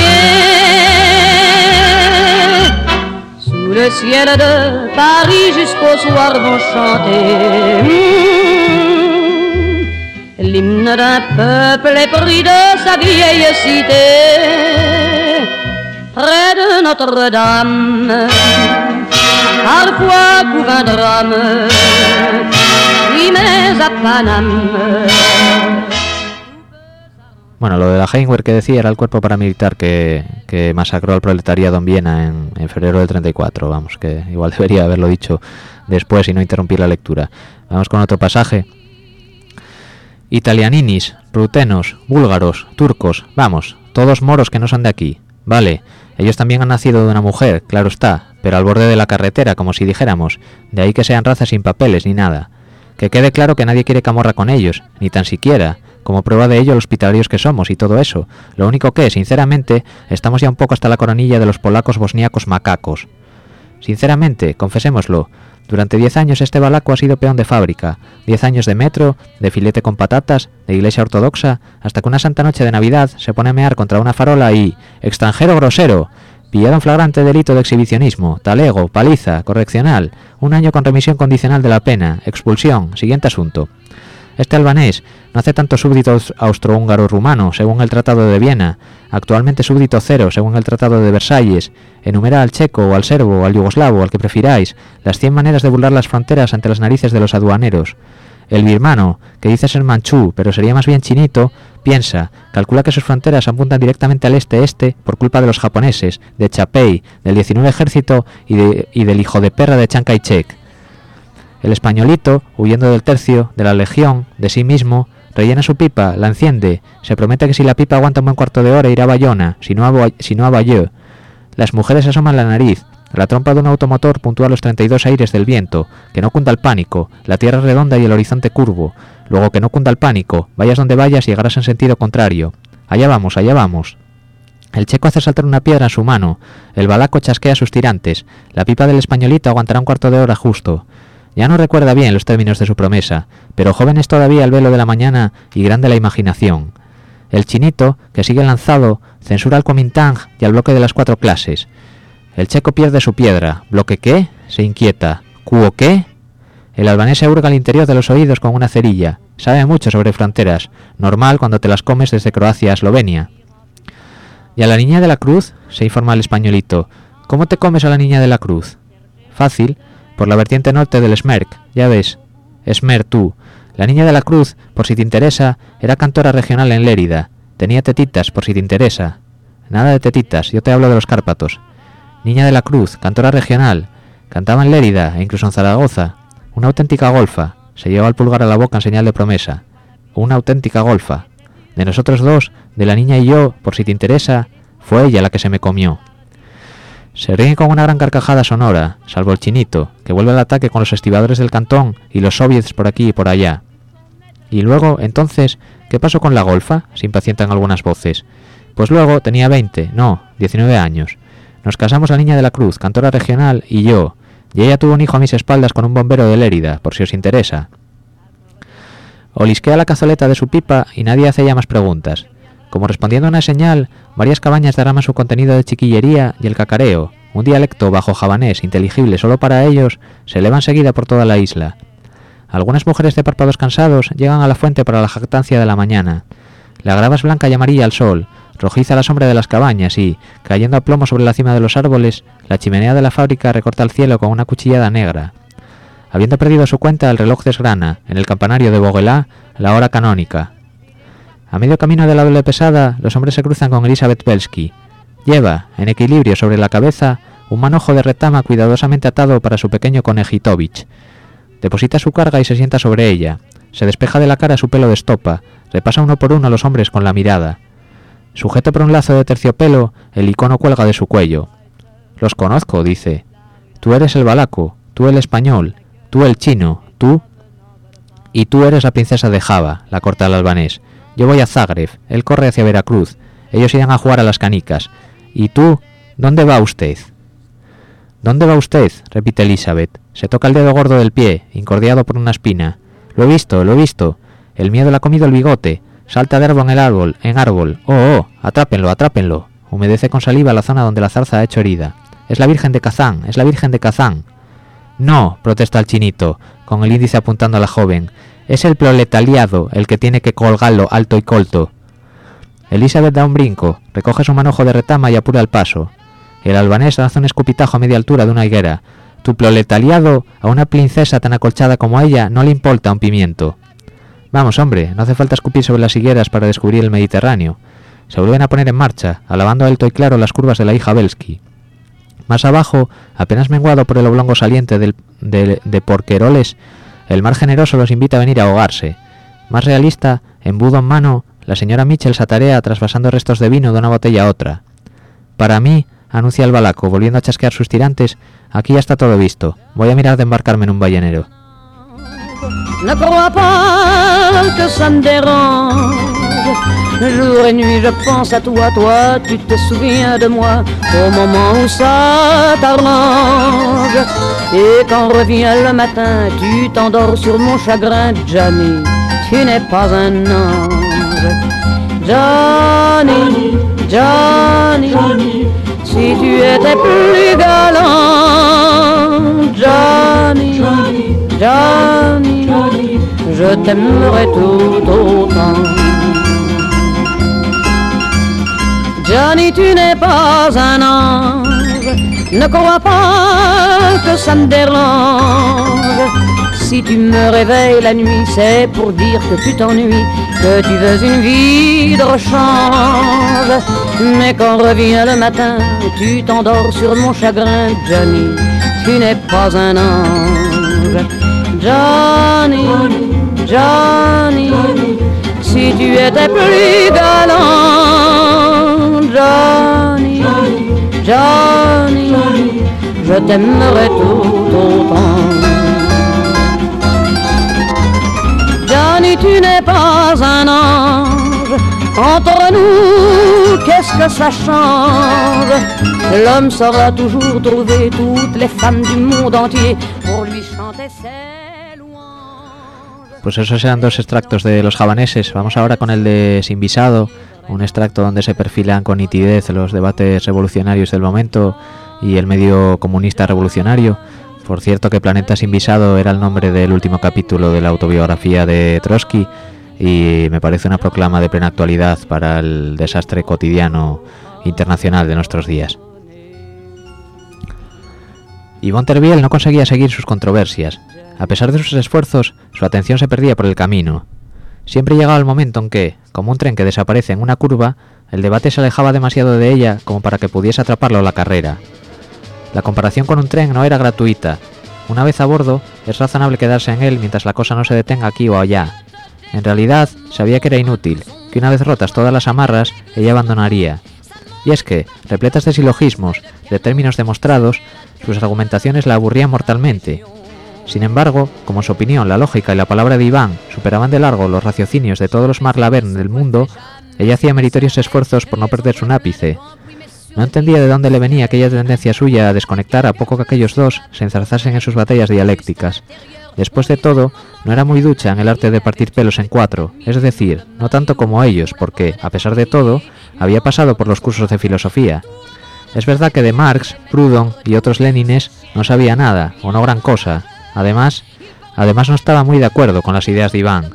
Speaker 3: milliers. Sous le ciel de Paris jusqu'au soir vont chanter mmh, l'hymne d'un peuple épris de sa vieille cité. Près de Notre-Dame, parfois couvre un drame, oui mais à Paname.
Speaker 2: Bueno, lo de la Heinwehr que decía era el cuerpo paramilitar que, que masacró al proletariado en Viena en, en febrero del treinta y cuatro. Vamos, que igual debería haberlo dicho después y no interrumpir la lectura. Vamos con otro pasaje. Italianinis, rutenos, búlgaros, turcos, vamos, todos moros que no son de aquí. Vale, ellos también han nacido de una mujer, claro está, pero al borde de la carretera, como si dijéramos, de ahí que sean razas sin papeles ni nada. Que quede claro que nadie quiere camorra con ellos, ni tan siquiera, como prueba de ello los hospitalarios que somos y todo eso. Lo único que, sinceramente, estamos ya un poco hasta la coronilla de los polacos bosniacos macacos. Sinceramente, confesémoslo, durante diez años este balaco ha sido peón de fábrica, diez años de metro, de filete con patatas, de iglesia ortodoxa, hasta que una santa noche de Navidad se pone a mear contra una farola y... ¡extranjero grosero! Pillado en flagrante delito de exhibicionismo, talego, paliza, correccional, un año con remisión condicional de la pena, expulsión, siguiente asunto. Este albanés no hace tanto súbdito austrohúngaro-rumano, según el Tratado de Viena, actualmente súbdito cero, según el Tratado de Versalles. Enumera al checo, o al serbo, o al yugoslavo, al que prefiráis, las cien maneras de burlar las fronteras ante las narices de los aduaneros. El birmano, que dice ser manchú, pero sería más bien chinito, piensa, calcula que sus fronteras apuntan directamente al este-este por culpa de los japoneses, de Chapey, del diecinueve Ejército y, de, y del hijo de perra de Chiang Kai-shek. El españolito, huyendo del tercio, de la legión, de sí mismo, rellena su pipa, la enciende, se promete que si la pipa aguanta un buen cuarto de hora irá a Bayona, si no a, Bo si no a Bayeux. Las mujeres asoman la nariz, la trompa de un automotor puntúa los treinta y dos aires del viento, que no cunda el pánico, la tierra redonda y el horizonte curvo, luego que no cunda el pánico, vayas donde vayas llegarás en sentido contrario. Allá vamos, allá vamos. El checo hace saltar una piedra en su mano, el balaco chasquea sus tirantes, la pipa del españolito aguantará un cuarto de hora justo. Ya no recuerda bien los términos de su promesa, pero joven es todavía el velo de la mañana y grande la imaginación. El chinito, que sigue lanzado, censura al Kuomintang y al bloque de las cuatro clases. El checo pierde su piedra. ¿Bloque qué? Se inquieta. ¿Cuo qué? El albanés se hurga al interior de los oídos con una cerilla. Sabe mucho sobre fronteras, normal cuando te las comes desde Croacia a Eslovenia. ¿Y a la niña de la cruz? Se informa el españolito. ¿Cómo te comes a la niña de la cruz? Fácil. Por la vertiente norte del Smerk, ya ves. Smer tú. La niña de la cruz, por si te interesa, era cantora regional en Lérida. Tenía tetitas, por si te interesa. Nada de tetitas, yo te hablo de los Cárpatos. Niña de la cruz, cantora regional. Cantaba en Lérida e incluso en Zaragoza. Una auténtica golfa. Se llevaba el pulgar a la boca en señal de promesa. Una auténtica golfa. De nosotros dos, de la niña y yo, por si te interesa, fue ella la que se me comió. Se ríen con una gran carcajada sonora, salvo el chinito, que vuelve al ataque con los estibadores del cantón y los soviets por aquí y por allá. Y luego, entonces, ¿qué pasó con la golfa? Se impacientan algunas voces. Pues luego tenía veinte, no, diecinueve años. Nos casamos la niña de la cruz, cantora regional, y yo. y ella tuvo un hijo a mis espaldas con un bombero de Lérida, por si os interesa. Olisquea la cazoleta de su pipa y nadie hace ya más preguntas. Como respondiendo a una señal, varias cabañas derraman su contenido de chiquillería y el cacareo, un dialecto bajo javanés inteligible solo para ellos, se eleva enseguida por toda la isla. Algunas mujeres de párpados cansados llegan a la fuente para la jactancia de la mañana. La grava es blanca y amarilla al sol, rojiza a la sombra de las cabañas y, cayendo a plomo sobre la cima de los árboles, la chimenea de la fábrica recorta el cielo con una cuchillada negra. Habiendo perdido su cuenta, el reloj desgrana, en el campanario de Boguelá, la hora canónica. A medio camino de la doble pesada, los hombres se cruzan con Elizabeth Belsky. Lleva, en equilibrio sobre la cabeza, un manojo de retama cuidadosamente atado para su pequeño conejitovich. Deposita su carga y se sienta sobre ella. Se despeja de la cara su pelo de estopa, repasa uno por uno a los hombres con la mirada. Sujeto por un lazo de terciopelo, el icono cuelga de su cuello. «Los conozco», dice. «Tú eres el balaco, tú el español, tú el chino, tú...» «Y tú eres la princesa de Java», la corta el albanés. «Yo voy a Zagreb, él corre hacia Veracruz, ellos irán a jugar a las canicas. ¿Y tú, dónde va usted?» «¿Dónde va usted?», repite Elizabeth. Se toca el dedo gordo del pie, incordiado por una espina. «Lo he visto, lo he visto. El miedo le ha comido el bigote. Salta de árbol en el árbol, en árbol. ¡Oh, oh! Atrápenlo, atrápenlo!» Humedece con saliva la zona donde la zarza ha hecho herida. «Es la Virgen de Kazán, es la Virgen de Kazán». «No», protesta el chinito, con el índice apuntando a la joven. «Es el proletariado el que tiene que colgarlo alto y colto». Elizabeth da un brinco, recoge su manojo de retama y apura el paso. El albanés lanza un escupitajo a media altura de una higuera. «Tu proletariado, a una princesa tan acolchada como ella, no le importa un pimiento». «Vamos, hombre, no hace falta escupir sobre las higueras para descubrir el Mediterráneo». Se vuelven a poner en marcha, alabando alto y claro las curvas de la hija Belsky. Más abajo, apenas menguado por el oblongo saliente del, de, de Porqueroles, el mar generoso los invita a venir a ahogarse. Más realista, embudo en mano, la señora Mitchell se atarea trasvasando restos de vino de una botella a otra. «Para mí», anuncia el balaco, volviendo a chasquear sus tirantes, «aquí ya está todo visto. Voy a mirar de embarcarme en un ballenero».
Speaker 3: Ne crois pas que ça me dérange. Jour et nuit je pense à toi, toi tu te souviens de moi au moment où ça t'arrange. Et quand revient le matin, tu t'endors sur mon chagrin. Johnny, tu n'es pas un ange. Johnny, Johnny, Johnny, si tu étais plus galant. Johnny, Johnny, Johnny, Johnny, je t'aimerais tout autant. Johnny, tu n'es pas un ange, ne crois pas que ça me dérange. Si tu me réveilles la nuit, c'est pour dire que tu t'ennuies, que tu veux une vie de rechange. Mais quand revient le matin, tu t'endors sur mon chagrin. Johnny, tu n'es pas un ange. Johnny, Johnny, si tu étais plus galant. Johnny, Johnny, je t'aimerais tout autant. Johnny, tu n'es pas un ange. Entre nous, qu'est-ce que ça change? L'homme saura toujours trouver toutes les femmes du monde entier pour lui chanter ses louanges.
Speaker 2: Pues esos eran dos extractos de los javaneses. Vamos ahora con el de Sin Visado, un extracto donde se perfilan con nitidez los debates revolucionarios del momento y el medio comunista revolucionario. Por cierto que Planeta Sin Visado era el nombre del último capítulo de la autobiografía de Trotsky y me parece una proclama de plena actualidad para el desastre cotidiano internacional de nuestros días. Yvonne Terbiel no conseguía seguir sus controversias. A pesar de sus esfuerzos, su atención se perdía por el camino. Siempre llegaba el momento en que, como un tren que desaparece en una curva, el debate se alejaba demasiado de ella como para que pudiese atraparlo la carrera. La comparación con un tren no era gratuita. Una vez a bordo, es razonable quedarse en él mientras la cosa no se detenga aquí o allá. En realidad, sabía que era inútil, que una vez rotas todas las amarras, ella abandonaría. Y es que, repletas de silogismos, de términos demostrados, sus argumentaciones la aburrían mortalmente. Sin embargo, como en su opinión la lógica y la palabra de Iván superaban de largo los raciocinios de todos los Marlaverne del mundo, ella hacía meritorios esfuerzos por no perder su ápice. No entendía de dónde le venía aquella tendencia suya a desconectar a poco que aquellos dos se enzarzasen en sus batallas dialécticas. Después de todo, no era muy ducha en el arte de partir pelos en cuatro, es decir, no tanto como ellos, porque, a pesar de todo, había pasado por los cursos de filosofía. Es verdad que de Marx, Proudhon y otros Lenines no sabía nada, o no gran cosa. Además, además no estaba muy de acuerdo con las ideas de Iván.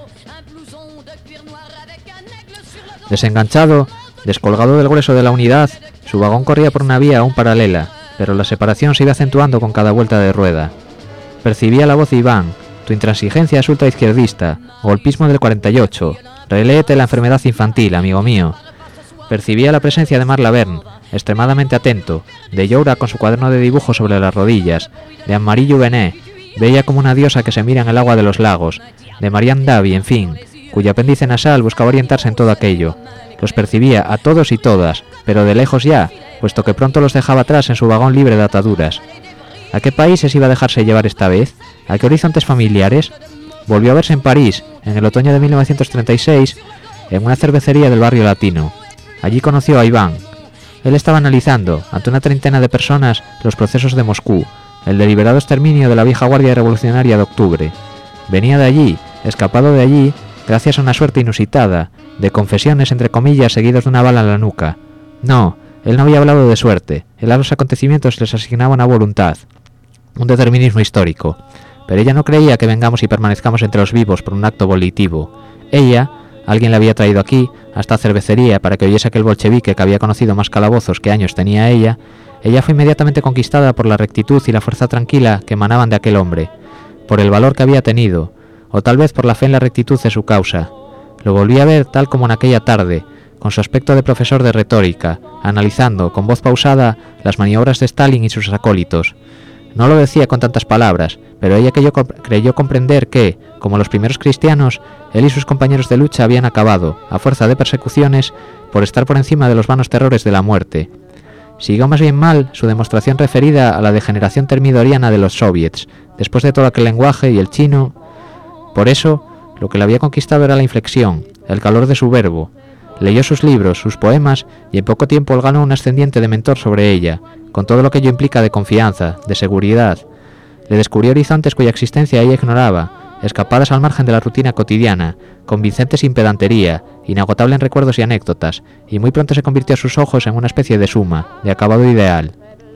Speaker 2: Desenganchado, descolgado del grueso de la unidad, su vagón corría por una vía aún paralela, pero la separación se iba acentuando con cada vuelta de rueda. Percibía la voz de Iván: tu intransigencia es ultraizquierdista, golpismo del cuarenta y ocho, reléete la enfermedad infantil, amigo mío. Percibía la presencia de Marc Laverne, extremadamente atento, de Youra con su cuaderno de dibujos sobre las rodillas, de Anne-Marie Jouvenet, bella como una diosa que se mira en el agua de los lagos, de Marianne Davy, en fin, cuyo apéndice nasal buscaba orientarse en todo aquello. Los percibía a todos y todas, pero de lejos ya, puesto que pronto los dejaba atrás en su vagón libre de ataduras. ¿A qué países iba a dejarse llevar esta vez? ¿A qué horizontes familiares? Volvió a verse en París, en el otoño de mil novecientos treinta y seis, en una cervecería del barrio latino. Allí conoció a Iván. Él estaba analizando, ante una treintena de personas, los procesos de Moscú, el deliberado exterminio de la vieja guardia revolucionaria de octubre. Venía de allí, escapado de allí, gracias a una suerte inusitada, de confesiones entre comillas seguidos de una bala en la nuca. No, él no había hablado de suerte, él a los acontecimientos les asignaba una voluntad, un determinismo histórico, pero ella no creía que vengamos y permanezcamos entre los vivos por un acto volitivo. Ella, alguien la había traído aquí, a esta cervecería, para que oyese aquel bolchevique que había conocido más calabozos que años tenía ella. Ella fue inmediatamente conquistada por la rectitud y la fuerza tranquila que emanaban de aquel hombre, por el valor que había tenido, o tal vez por la fe en la rectitud de su causa. Lo volví a ver tal como en aquella tarde, con su aspecto de profesor de retórica, analizando, con voz pausada, las maniobras de Stalin y sus acólitos. No lo decía con tantas palabras, pero ella creyó, creyó comprender que, como los primeros cristianos, él y sus compañeros de lucha habían acabado, a fuerza de persecuciones, por estar por encima de los vanos terrores de la muerte. Siguió más bien mal su demostración referida a la degeneración termidoriana de los soviets, después de todo aquel lenguaje y el chino. Por eso, lo que le había conquistado era la inflexión, el calor de su verbo. Leyó sus libros, sus poemas, y en poco tiempo él ganó un ascendiente de mentor sobre ella, con todo lo que ello implica de confianza, de seguridad. Le descubrió horizontes cuya existencia ella ignoraba, escapadas al margen de la rutina cotidiana, convincentes sin pedantería, inagotable en recuerdos y anécdotas, y muy pronto se convirtió a sus ojos en una especie de suma, de acabado ideal.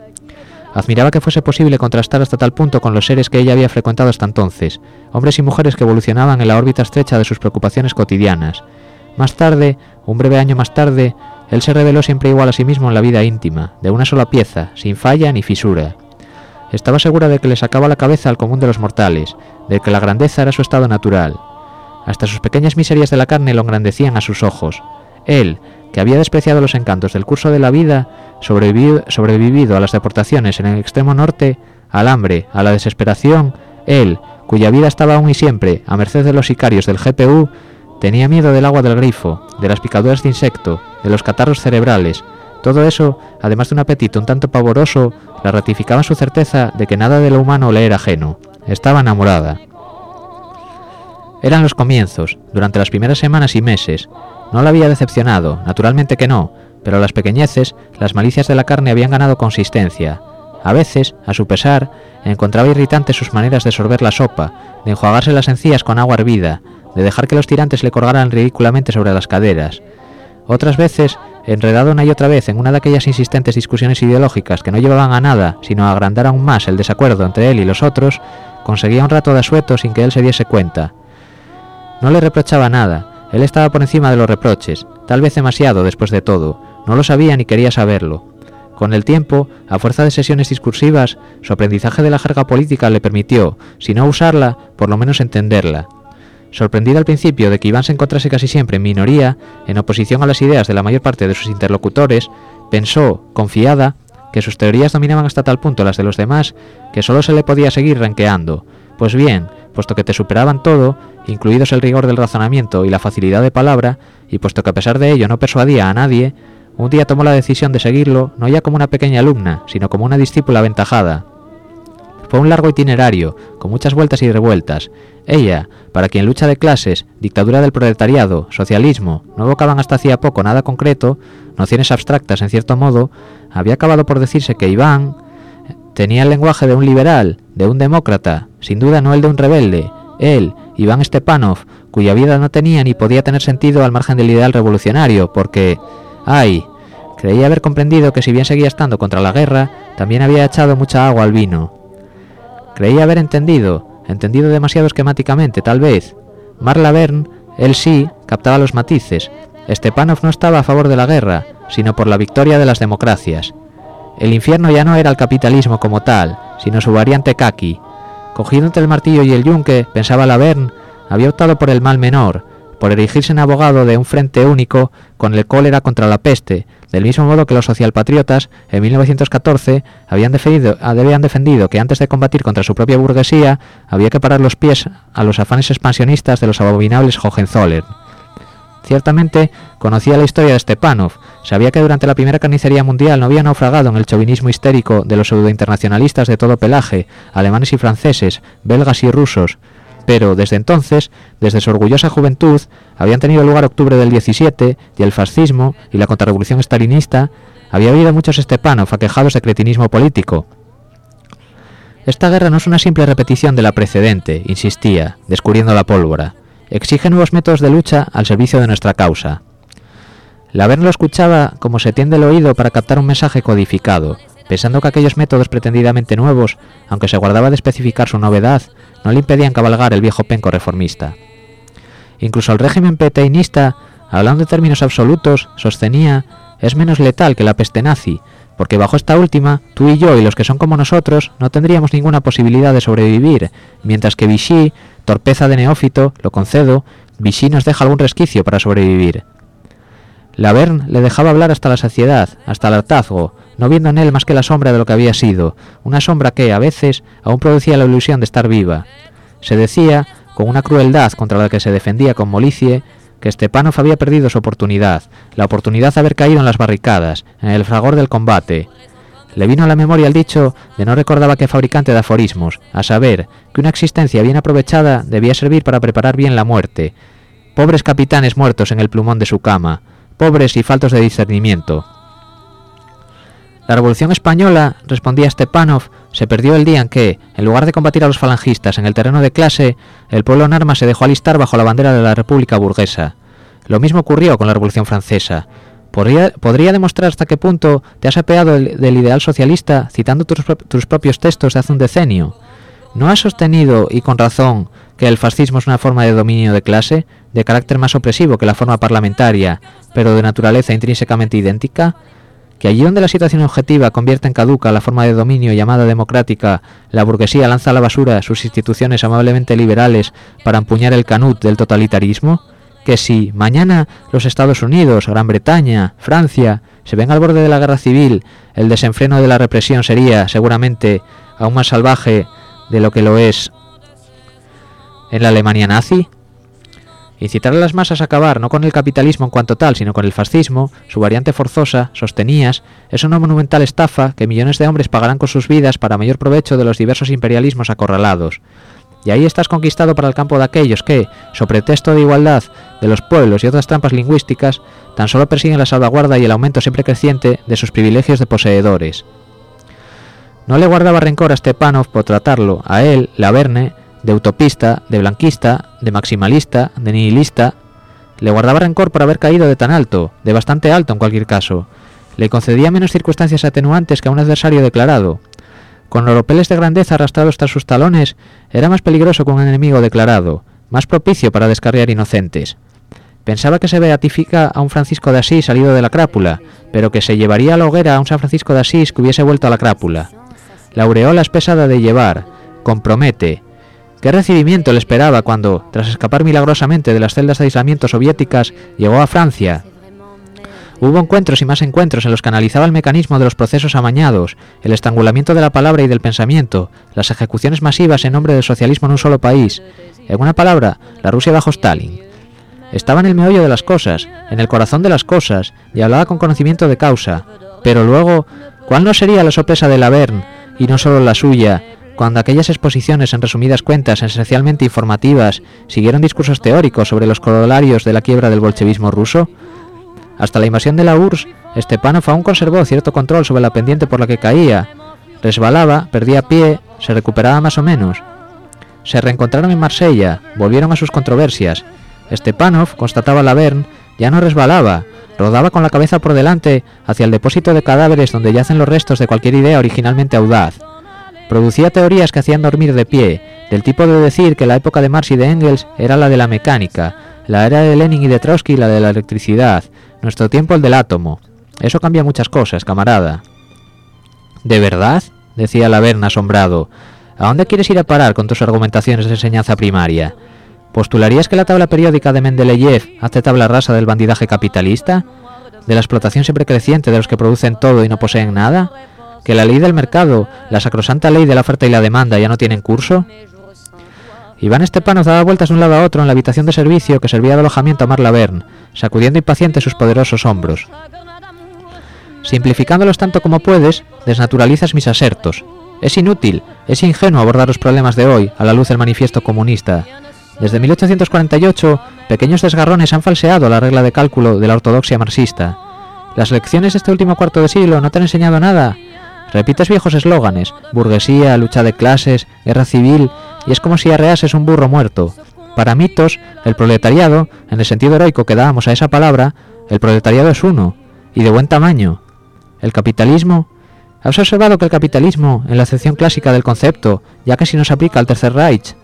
Speaker 2: Admiraba que fuese posible contrastar hasta tal punto con los seres que ella había frecuentado hasta entonces, hombres y mujeres que evolucionaban en la órbita estrecha de sus preocupaciones cotidianas. Más tarde, un breve año más tarde, él se reveló siempre igual a sí mismo en la vida íntima, de una sola pieza, sin falla ni fisura. Estaba segura de que le sacaba la cabeza al común de los mortales, de que la grandeza era su estado natural. Hasta sus pequeñas miserias de la carne lo engrandecían a sus ojos. Él, que había despreciado los encantos del curso de la vida, sobrevivido, sobrevivido a las deportaciones en el extremo norte, al hambre, a la desesperación, él, cuya vida estaba aún y siempre a merced de los sicarios del G P U, tenía miedo del agua del grifo, de las picaduras de insecto, de los catarros cerebrales. Todo eso, además de un apetito un tanto pavoroso, la ratificaba en su certeza de que nada de lo humano le era ajeno. Estaba enamorada. Eran los comienzos, durante las primeras semanas y meses. No la había decepcionado, naturalmente que no, pero las pequeñeces, las malicias de la carne habían ganado consistencia. A veces, a su pesar, encontraba irritantes sus maneras de sorber la sopa, de enjuagarse las encías con agua hervida, de dejar que los tirantes le colgaran ridículamente sobre las caderas. Otras veces, enredado una y otra vez en una de aquellas insistentes discusiones ideológicas que no llevaban a nada, sino a agrandar aún más el desacuerdo entre él y los otros, conseguía un rato de asueto sin que él se diese cuenta. No le reprochaba nada, él estaba por encima de los reproches, tal vez demasiado después de todo, no lo sabía ni quería saberlo. Con el tiempo, a fuerza de sesiones discursivas, su aprendizaje de la jerga política le permitió, si no usarla, por lo menos entenderla. Sorprendida al principio de que Iván se encontrase casi siempre en minoría, en oposición a las ideas de la mayor parte de sus interlocutores, pensó, confiada, que sus teorías dominaban hasta tal punto las de los demás que solo se le podía seguir renqueando. Pues bien, puesto que te superaban todo, incluidos el rigor del razonamiento y la facilidad de palabra, y puesto que a pesar de ello no persuadía a nadie, un día tomó la decisión de seguirlo no ya como una pequeña alumna, sino como una discípula aventajada. Fue un largo itinerario, con muchas vueltas y revueltas. Ella, para quien lucha de clases, dictadura del proletariado, socialismo, no evocaban hasta hacía poco nada concreto, nociones abstractas en cierto modo, había acabado por decirse que Iván tenía el lenguaje de un liberal, de un demócrata, sin duda no el de un rebelde. Él, Iván Stepanov, cuya vida no tenía ni podía tener sentido al margen del ideal revolucionario, porque, ay, creía haber comprendido que si bien seguía estando contra la guerra, también había echado mucha agua al vino. Creía haber entendido, entendido demasiado esquemáticamente, tal vez. Marla Verne, él sí, captaba los matices. Stepanov no estaba a favor de la guerra, sino por la victoria de las democracias. El infierno ya no era el capitalismo como tal, sino su variante caqui. Cogido entre el martillo y el yunque, pensaba la Verne, había optado por el mal menor, por erigirse en abogado de un frente único con el cólera contra la peste, del mismo modo que los socialpatriotas en mil novecientos catorce habían defendido, habían defendido que antes de combatir contra su propia burguesía había que parar los pies a los afanes expansionistas de los abominables Hohenzollern. Ciertamente conocía la historia de Stepanov, sabía que durante la primera carnicería mundial no había naufragado en el chauvinismo histérico de los pseudointernacionalistas de todo pelaje, alemanes y franceses, belgas y rusos, pero desde entonces, desde su orgullosa juventud, habían tenido lugar octubre del diecisiete y el fascismo y la contrarrevolución stalinista. Había habido muchos Stepanov aquejados de cretinismo político. Esta guerra no es una simple repetición de la precedente, insistía, descubriendo la pólvora. Exige nuevos métodos de lucha al servicio de nuestra causa. La Verne lo escuchaba como se tiende el oído para captar un mensaje codificado, pensando que aquellos métodos pretendidamente nuevos, aunque se guardaba de especificar su novedad, no le impedían cabalgar el viejo penco reformista. Incluso el régimen peteinista, hablando en términos absolutos, sostenía, es menos letal que la peste nazi, porque bajo esta última, tú y yo y los que son como nosotros no tendríamos ninguna posibilidad de sobrevivir, mientras que Vichy, torpeza de neófito, lo concedo, Vichy nos deja algún resquicio para sobrevivir. La Verne le dejaba hablar hasta la saciedad, hasta el hartazgo, no viendo en él más que la sombra de lo que había sido, una sombra que, a veces, aún producía la ilusión de estar viva. Se decía, con una crueldad contra la que se defendía con molicie, que Stepanov había perdido su oportunidad, la oportunidad de haber caído en las barricadas, en el fragor del combate. Le vino a la memoria el dicho de no recordaba qué fabricante de aforismos, a saber, que una existencia bien aprovechada debía servir para preparar bien la muerte. Pobres capitanes muertos en el plumón de su cama, pobres y faltos de discernimiento. La Revolución Española, respondía Stepanov, se perdió el día en que, en lugar de combatir a los falangistas en el terreno de clase, el pueblo en armas se dejó alistar bajo la bandera de la República burguesa. Lo mismo ocurrió con la Revolución Francesa. ¿Podría, podría demostrar hasta qué punto te has apeado del, del ideal socialista citando tus, tus propios textos de hace un decenio? ¿No has sostenido, y con razón, que el fascismo es una forma de dominio de clase, de carácter más opresivo que la forma parlamentaria, pero de naturaleza intrínsecamente idéntica? Que allí donde la situación objetiva convierte en caduca la forma de dominio llamada democrática, la burguesía lanza a la basura sus instituciones amablemente liberales para empuñar el canut del totalitarismo. Que si mañana los Estados Unidos, Gran Bretaña, Francia se ven al borde de la guerra civil, el desenfreno de la represión sería, seguramente, aún más salvaje de lo que lo es en la Alemania nazi. Incitar a las masas a acabar no con el capitalismo en cuanto tal, sino con el fascismo, su variante forzosa, sostenías, es una monumental estafa que millones de hombres pagarán con sus vidas para mayor provecho de los diversos imperialismos acorralados. Y ahí estás conquistado para el campo de aquellos que, sobre pretexto de igualdad de los pueblos y otras trampas lingüísticas, tan solo persiguen la salvaguarda y el aumento siempre creciente de sus privilegios de poseedores. No le guardaba rencor a Stepanov por tratarlo, a él, la Verne, de utopista, de blanquista, de maximalista, de nihilista. Le guardaba rencor por haber caído de tan alto, de bastante alto en cualquier caso. Le concedía menos circunstancias atenuantes que a un adversario declarado. Con los oropeles de grandeza arrastrados tras sus talones, era más peligroso que un enemigo declarado, más propicio para descarriar inocentes. Pensaba que se beatifica a un Francisco de Asís salido de la crápula, pero que se llevaría a la hoguera a un San Francisco de Asís que hubiese vuelto a la crápula. La aureola es pesada de llevar, compromete. ¿Qué recibimiento le esperaba cuando, tras escapar milagrosamente de las celdas de aislamiento soviéticas, llegó a Francia? Hubo encuentros y más encuentros en los que analizaba el mecanismo de los procesos amañados, el estrangulamiento de la palabra y del pensamiento, las ejecuciones masivas en nombre del socialismo en un solo país. En una palabra, la Rusia bajo Stalin. Estaba en el meollo de las cosas, en el corazón de las cosas, y hablaba con conocimiento de causa. Pero luego, ¿cuál no sería la sorpresa de la Verne, y no solo la suya, cuando aquellas exposiciones en resumidas cuentas, esencialmente informativas, siguieron discursos teóricos sobre los corolarios de la quiebra del bolchevismo ruso? Hasta la invasión de la U R S S, Stepanov aún conservó cierto control sobre la pendiente por la que caía. Resbalaba, perdía pie, se recuperaba más o menos. Se reencontraron en Marsella, volvieron a sus controversias. Stepanov, constataba Laverne, ya no resbalaba, rodaba con la cabeza por delante hacia el depósito de cadáveres donde yacen los restos de cualquier idea originalmente audaz. Producía teorías que hacían dormir de pie, del tipo de decir que la época de Marx y de Engels era la de la mecánica, la era de Lenin y de Trotsky la de la electricidad, nuestro tiempo el del átomo. Eso cambia muchas cosas, camarada. ¿De verdad?, decía Laverne asombrado. ¿A dónde quieres ir a parar con tus argumentaciones de enseñanza primaria? ¿Postularías que la tabla periódica de Mendeleev hace tabla rasa del bandidaje capitalista? ¿De la explotación siempre creciente de los que producen todo y no poseen nada? ¿Que la ley del mercado, la sacrosanta ley de la oferta y la demanda ya no tienen curso? Iván Stepanov daba vueltas de un lado a otro en la habitación de servicio que servía de alojamiento a Mar Laverne, sacudiendo impaciente sus poderosos hombros. Simplificándolos tanto como puedes, desnaturalizas mis asertos. Es inútil, es ingenuo abordar los problemas de hoy a la luz del manifiesto comunista. Desde mil ochocientos cuarenta y ocho, pequeños desgarrones han falseado la regla de cálculo de la ortodoxia marxista. ¿Las lecciones de este último cuarto de siglo no te han enseñado nada? Repites viejos eslóganes, burguesía, lucha de clases, guerra civil, y es como si arreases un burro muerto. Para mitos, el proletariado, en el sentido heroico que dábamos a esa palabra, el proletariado es uno, y de buen tamaño. El capitalismo... ¿Has observado que el capitalismo, en la acepción clásica del concepto, ya casi no se aplica al Tercer Reich?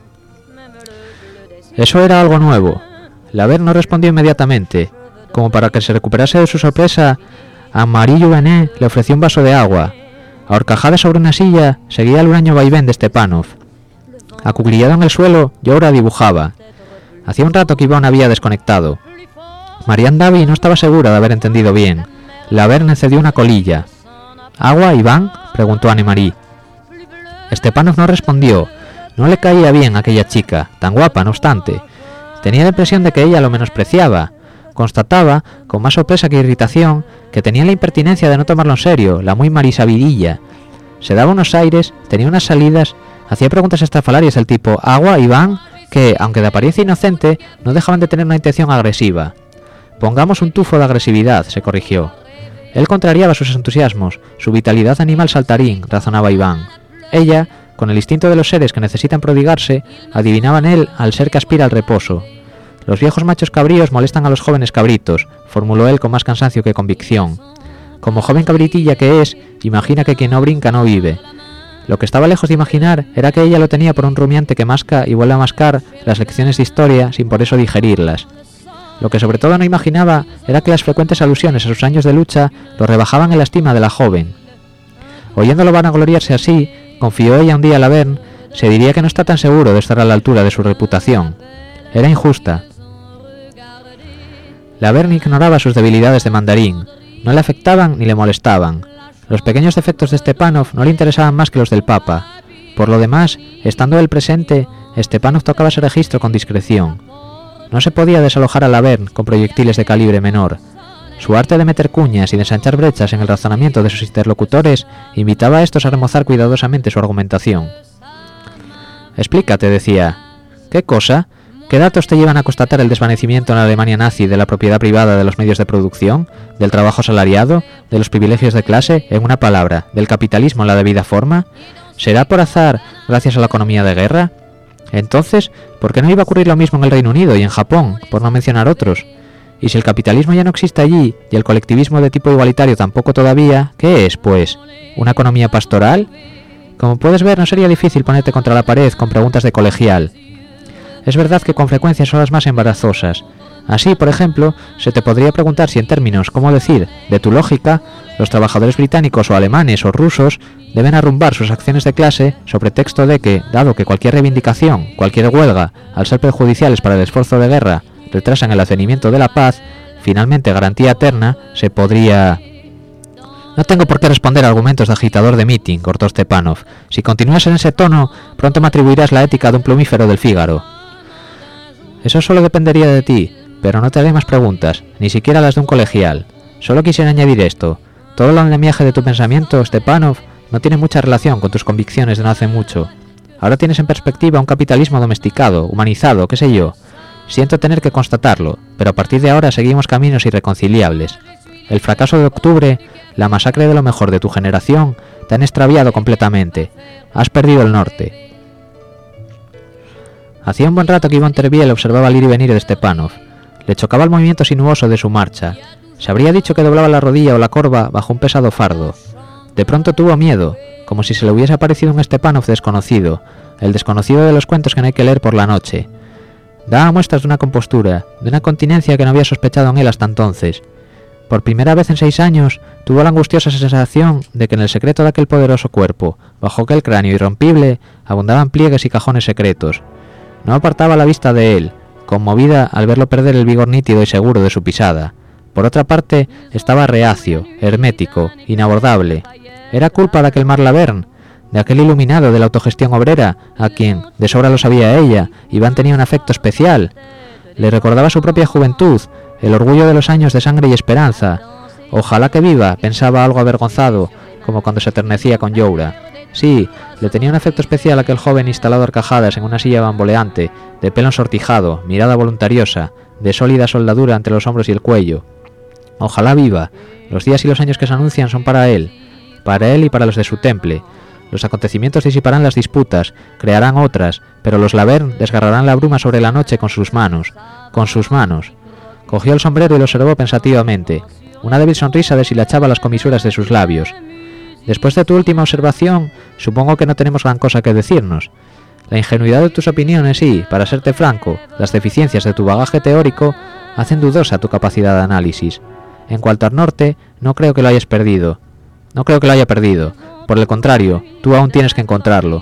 Speaker 2: Eso era algo nuevo. Laverne no respondió inmediatamente. Como para que se recuperase de su sorpresa, a Marie Jouvenet le ofreció un vaso de agua. Ahorcajada sobre una silla, seguía el huraño vaivén de Stepanov. Acuclillado en el suelo, Youra dibujaba. Hacía un rato que Iván había desconectado. Marianne Davy no estaba segura de haber entendido bien. Laverne cedió una colilla. ¿Agua, Iván?, preguntó Anne-Marie. Stepanov no respondió. No le caía bien a aquella chica, tan guapa, no obstante. Tenía la impresión de que ella lo menospreciaba. Constataba, con más sorpresa que irritación, que tenía la impertinencia de no tomarlo en serio, la muy marisabidilla. Se daba unos aires, tenía unas salidas, hacía preguntas estrafalarias del tipo «¿Agua, Iván?», que, aunque de apariencia inocente, no dejaban de tener una intención agresiva. «Pongamos un tufo de agresividad», se corrigió. Él contrariaba sus entusiasmos, su vitalidad animal saltarín, razonaba Iván. Ella, con el instinto de los seres que necesitan prodigarse, adivinaba en él al ser que aspira al reposo. Los viejos machos cabríos molestan a los jóvenes cabritos, formuló él con más cansancio que convicción. Como joven cabritilla que es, imagina que quien no brinca no vive. Lo que estaba lejos de imaginar era que ella lo tenía por un rumiante que masca y vuelve a mascar las lecciones de historia sin por eso digerirlas. Lo que sobre todo no imaginaba era que las frecuentes alusiones a sus años de lucha lo rebajaban en la estima de la joven. Oyéndolo vanagloriarse así, confió ella un día a Laverne, se diría que no está tan seguro de estar a la altura de su reputación. Era injusta. Laverne ignoraba sus debilidades de mandarín, no le afectaban ni le molestaban. Los pequeños defectos de Stepanov no le interesaban más que los del Papa. Por lo demás, estando él presente, Stepanov tocaba ese registro con discreción. No se podía desalojar a Laverne con proyectiles de calibre menor. Su arte de meter cuñas y de ensanchar brechas en el razonamiento de sus interlocutores invitaba a estos a remozar cuidadosamente su argumentación. «Explícate», decía. «¿Qué cosa? ¿Qué datos te llevan a constatar el desvanecimiento en la Alemania nazi de la propiedad privada de los medios de producción, del trabajo asalariado, de los privilegios de clase, en una palabra, del capitalismo en la debida forma? ¿Será por azar, gracias a la economía de guerra? Entonces, ¿por qué no iba a ocurrir lo mismo en el Reino Unido y en Japón, por no mencionar otros? Y si el capitalismo ya no existe allí, y el colectivismo de tipo igualitario tampoco todavía, ¿qué es, pues? ¿Una economía pastoral? Como puedes ver, no sería difícil ponerte contra la pared con preguntas de colegial. Es verdad que con frecuencia son las más embarazosas. Así, por ejemplo, se te podría preguntar si en términos, ¿cómo decir?, de tu lógica, los trabajadores británicos o alemanes o rusos deben arrumbar sus acciones de clase sobre texto de que, dado que cualquier reivindicación, cualquier huelga, al ser perjudiciales para el esfuerzo de guerra, retrasan el advenimiento de la paz, finalmente garantía eterna, se podría... No tengo por qué responder a argumentos de agitador de meeting, cortó Stepanov. Si continúas en ese tono, pronto me atribuirás la ética de un plumífero del Fígaro. Eso solo dependería de ti, pero no te haré más preguntas, ni siquiera las de un colegial. Solo quisiera añadir esto. Todo el andamiaje de tu pensamiento, Stepanov, no tiene mucha relación con tus convicciones de no hace mucho. Ahora tienes en perspectiva un capitalismo domesticado, humanizado, qué sé yo. Siento tener que constatarlo, pero a partir de ahora seguimos caminos irreconciliables. El fracaso de octubre, la masacre de lo mejor de tu generación, te han extraviado completamente. Has perdido el norte. Hacía un buen rato que Iván Terbiel observaba el ir y venir de Stepanov. Le chocaba el movimiento sinuoso de su marcha. Se habría dicho que doblaba la rodilla o la corva bajo un pesado fardo. De pronto tuvo miedo, como si se le hubiese aparecido un Stepanov desconocido, el desconocido de los cuentos que no hay que leer por la noche. Daba muestras de una compostura, de una continencia que no había sospechado en él hasta entonces. Por primera vez en seis años, tuvo la angustiosa sensación de que en el secreto de aquel poderoso cuerpo, bajo aquel cráneo irrompible, abundaban pliegues y cajones secretos. No apartaba la vista de él, conmovida al verlo perder el vigor nítido y seguro de su pisada. Por otra parte, estaba reacio, hermético, inabordable. Era culpa de aquel Marlaverne, de aquel iluminado de la autogestión obrera, a quien, de sobra lo sabía ella, Iván tenía un afecto especial. Le recordaba su propia juventud, el orgullo de los años de sangre y esperanza. Ojalá que viva, pensaba algo avergonzado, como cuando se eternecía con Youra. Sí, le tenía un afecto especial a aquel joven instalado a arcajadas en una silla bamboleante, de pelo ensortijado, mirada voluntariosa, de sólida soldadura entre los hombros y el cuello. Ojalá viva. Los días y los años que se anuncian son para él, para él y para los de su temple. Los acontecimientos disiparán las disputas, crearán otras, pero los Laverne desgarrarán la bruma sobre la noche con sus manos, con sus manos. Cogió el sombrero y lo observó pensativamente. Una débil sonrisa deshilachaba las comisuras de sus labios. Después de tu última observación, supongo que no tenemos gran cosa que decirnos. La ingenuidad de tus opiniones y, para serte franco, las deficiencias de tu bagaje teórico hacen dudosa tu capacidad de análisis. En cuanto al norte, no creo que lo hayas perdido. No creo que lo haya perdido. Por el contrario, tú aún tienes que encontrarlo.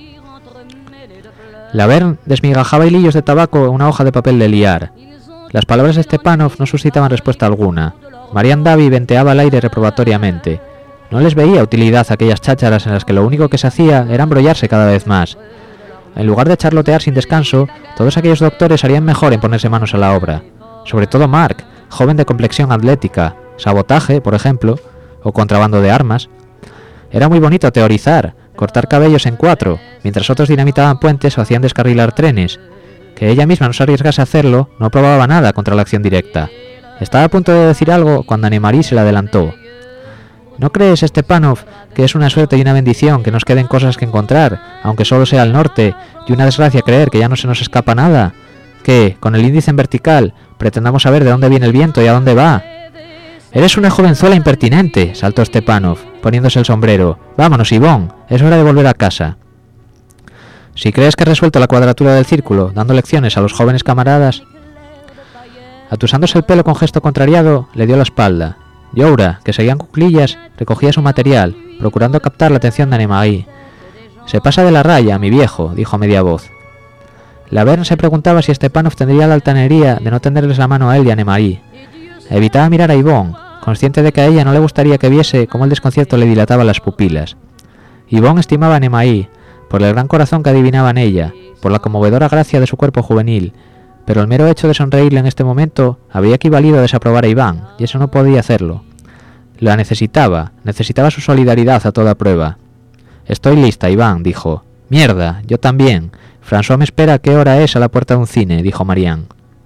Speaker 2: Laverne desmigajaba hilillos de tabaco en una hoja de papel de liar. Las palabras de Stepanov no suscitaban respuesta alguna. Marian Davy venteaba al aire reprobatoriamente. No les veía utilidad a aquellas chácharas en las que lo único que se hacía era embrollarse cada vez más. En lugar de charlotear sin descanso, todos aquellos doctores harían mejor en ponerse manos a la obra. Sobre todo Mark, joven de complexión atlética, sabotaje, por ejemplo, o contrabando de armas. Era muy bonito teorizar, cortar cabellos en cuatro, mientras otros dinamitaban puentes o hacían descarrilar trenes. Que ella misma no se arriesgase a hacerlo no probaba nada contra la acción directa. Estaba a punto de decir algo cuando Anne-Marie se le adelantó. ¿No crees, Stepanov, que es una suerte y una bendición que nos queden cosas que encontrar, aunque solo sea al norte, y una desgracia creer que ya no se nos escapa nada? Que, con el índice en vertical, pretendamos saber de dónde viene el viento y a dónde va. Eres una jovenzuela impertinente, saltó Stepanov, poniéndose el sombrero. Vámonos, Ivonne, es hora de volver a casa. Si crees que he resuelto la cuadratura del círculo, dando lecciones a los jóvenes camaradas... Atusándose el pelo con gesto contrariado, le dio la espalda. Youra, que seguía en cuclillas, recogía su material, procurando captar la atención de Anne-Marie. Se pasa de la raya, mi viejo, dijo a media voz. Laverne se preguntaba si Stepanov tendría la altanería de no tenderles la mano a él y a Anne-Marie. Evitaba mirar a Ivonne, consciente de que a ella no le gustaría que viese cómo el desconcierto le dilataba las pupilas. Ivonne estimaba a Anne-Marie, por el gran corazón que adivinaba en ella, por la conmovedora gracia de su cuerpo juvenil, pero el mero hecho de sonreírle en este momento habría equivalido a desaprobar a Iván, y eso no podía hacerlo. La necesitaba, necesitaba su solidaridad a toda prueba. Estoy lista, Iván, dijo. Mierda, yo también. François me espera a qué hora es a la puerta de un cine, dijo Marianne.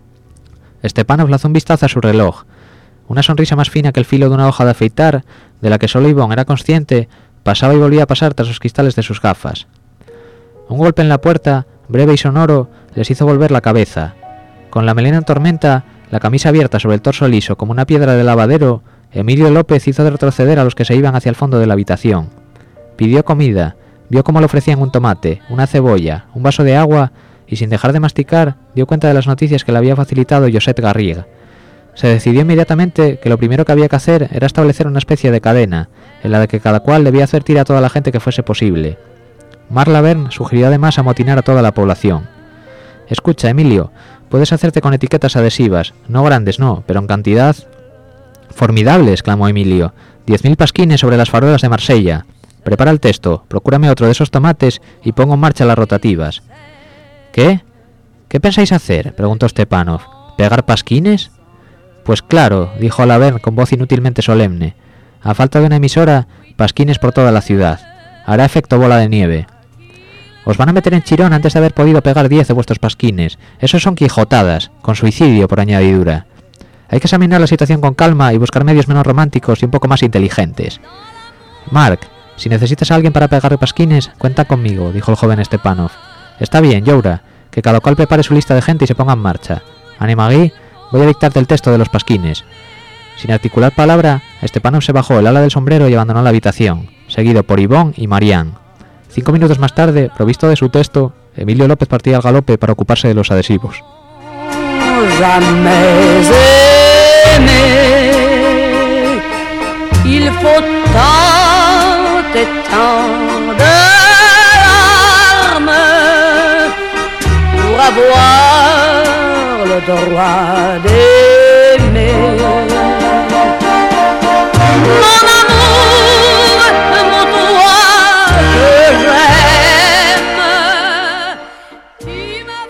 Speaker 2: Stepanov lanzó un vistazo a su reloj. Una sonrisa más fina que el filo de una hoja de afeitar, de la que solo Ivonne era consciente, pasaba y volvía a pasar tras los cristales de sus gafas. Un golpe en la puerta, breve y sonoro, les hizo volver la cabeza. Con la melena en tormenta, la camisa abierta sobre el torso liso como una piedra de lavadero, Emilio López hizo retroceder a los que se iban hacia el fondo de la habitación. Pidió comida, vio cómo le ofrecían un tomate, una cebolla, un vaso de agua, y sin dejar de masticar, dio cuenta de las noticias que le había facilitado Josette Garrigue. Se decidió inmediatamente que lo primero que había que hacer era establecer una especie de cadena, en la que cada cual debía advertir a toda la gente que fuese posible. Mark Laverne sugirió además amotinar a toda la población. Escucha, Emilio, puedes hacerte con etiquetas adhesivas, no grandes, no, pero en cantidad... Formidable, exclamó Emilio. Diez mil pasquines sobre las farolas de Marsella. Prepara el texto, procúrame otro de esos tomates y pongo en marcha las rotativas. ¿Qué? ¿Qué pensáis hacer? Preguntó Stepanov. ¿Pegar pasquines? Pues claro, dijo Laverne con voz inútilmente solemne. A falta de una emisora, pasquines por toda la ciudad. Hará efecto bola de nieve. Os van a meter en chirón antes de haber podido pegar diez de vuestros pasquines. Eso son quijotadas, con suicidio por añadidura. Hay que examinar la situación con calma y buscar medios menos románticos y un poco más inteligentes. Mark, si necesitas a alguien para pegar pasquines, cuenta conmigo, dijo el joven Stepanov. Está bien, Youra, que cada cual prepare su lista de gente y se ponga en marcha. Annie Magui, voy a dictarte el texto de los pasquines. Sin articular palabra, Stepanov se bajó el ala del sombrero y abandonó la habitación, seguido por Yvonne y Marianne. Cinco minutos más tarde, provisto de su texto, Emilio López partía al galope para ocuparse de los adhesivos.
Speaker 3: Jamais aimé, il faut tant et tant de larmes pour avoir le droit d'aimer. Mon amour, mon toi que j'aime, tu m'as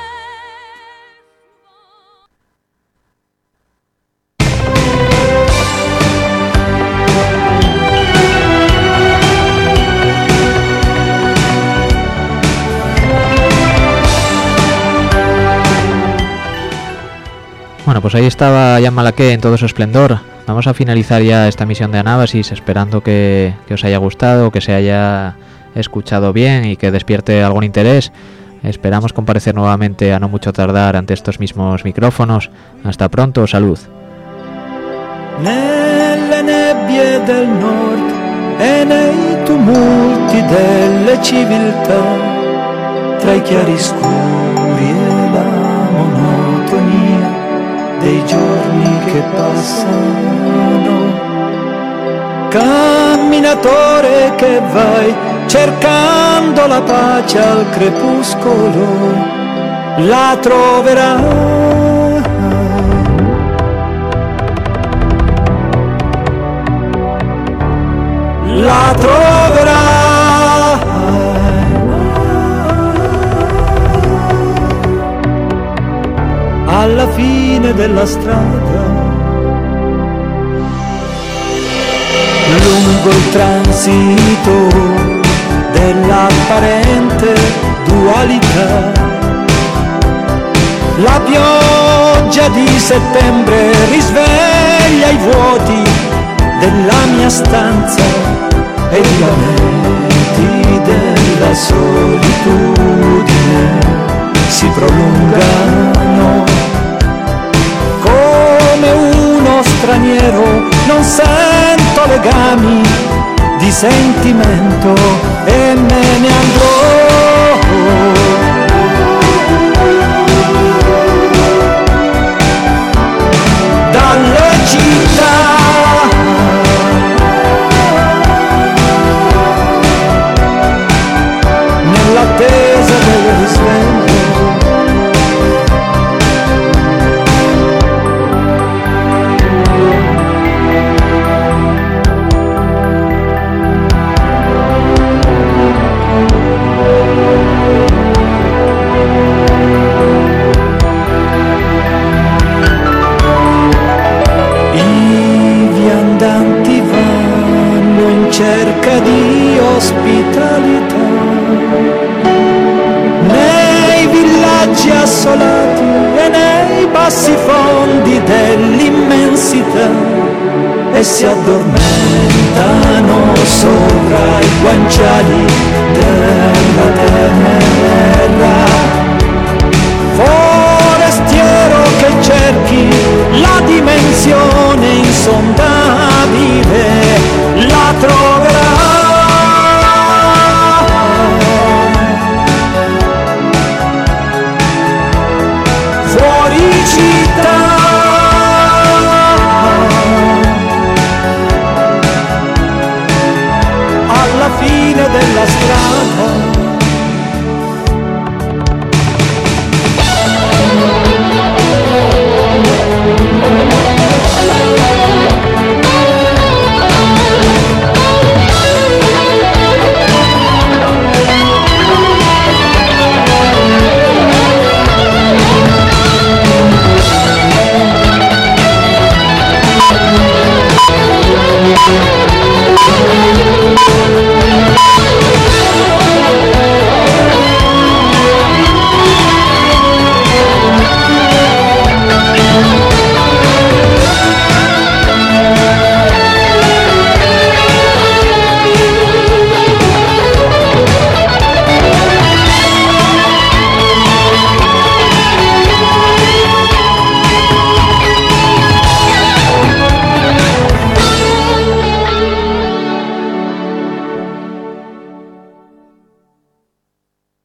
Speaker 2: Bueno, pues ahí estaba Jean Malaqué en todo su esplendor. Vamos a finalizar ya esta misión de Anábasis, esperando que, que os haya gustado, que se haya escuchado bien y que despierte algún interés. Esperamos comparecer nuevamente a no mucho tardar ante estos mismos micrófonos. Hasta pronto, salud.
Speaker 1: Nelle nebbie del nord e nei tumulti delle civiltà, tra i chiaroscuri e la monotonia dei giorni che passano, camminatore che vai cercando la pace al crepuscolo, la troverai. La troverai. Alla fine della strada, lungo il transito dell'apparente dualità, la pioggia di settembre risveglia i vuoti della mia stanza e i lamenti della solitudine si prolungano. Come uno straniero non sento legami di sentimento e me ne andrò. Dalle città nell'attesa del risveglio. Cerca di ospitalità nei villaggi assolati e nei bassi fondi dell'immensità e si addormentano sopra i guanciali del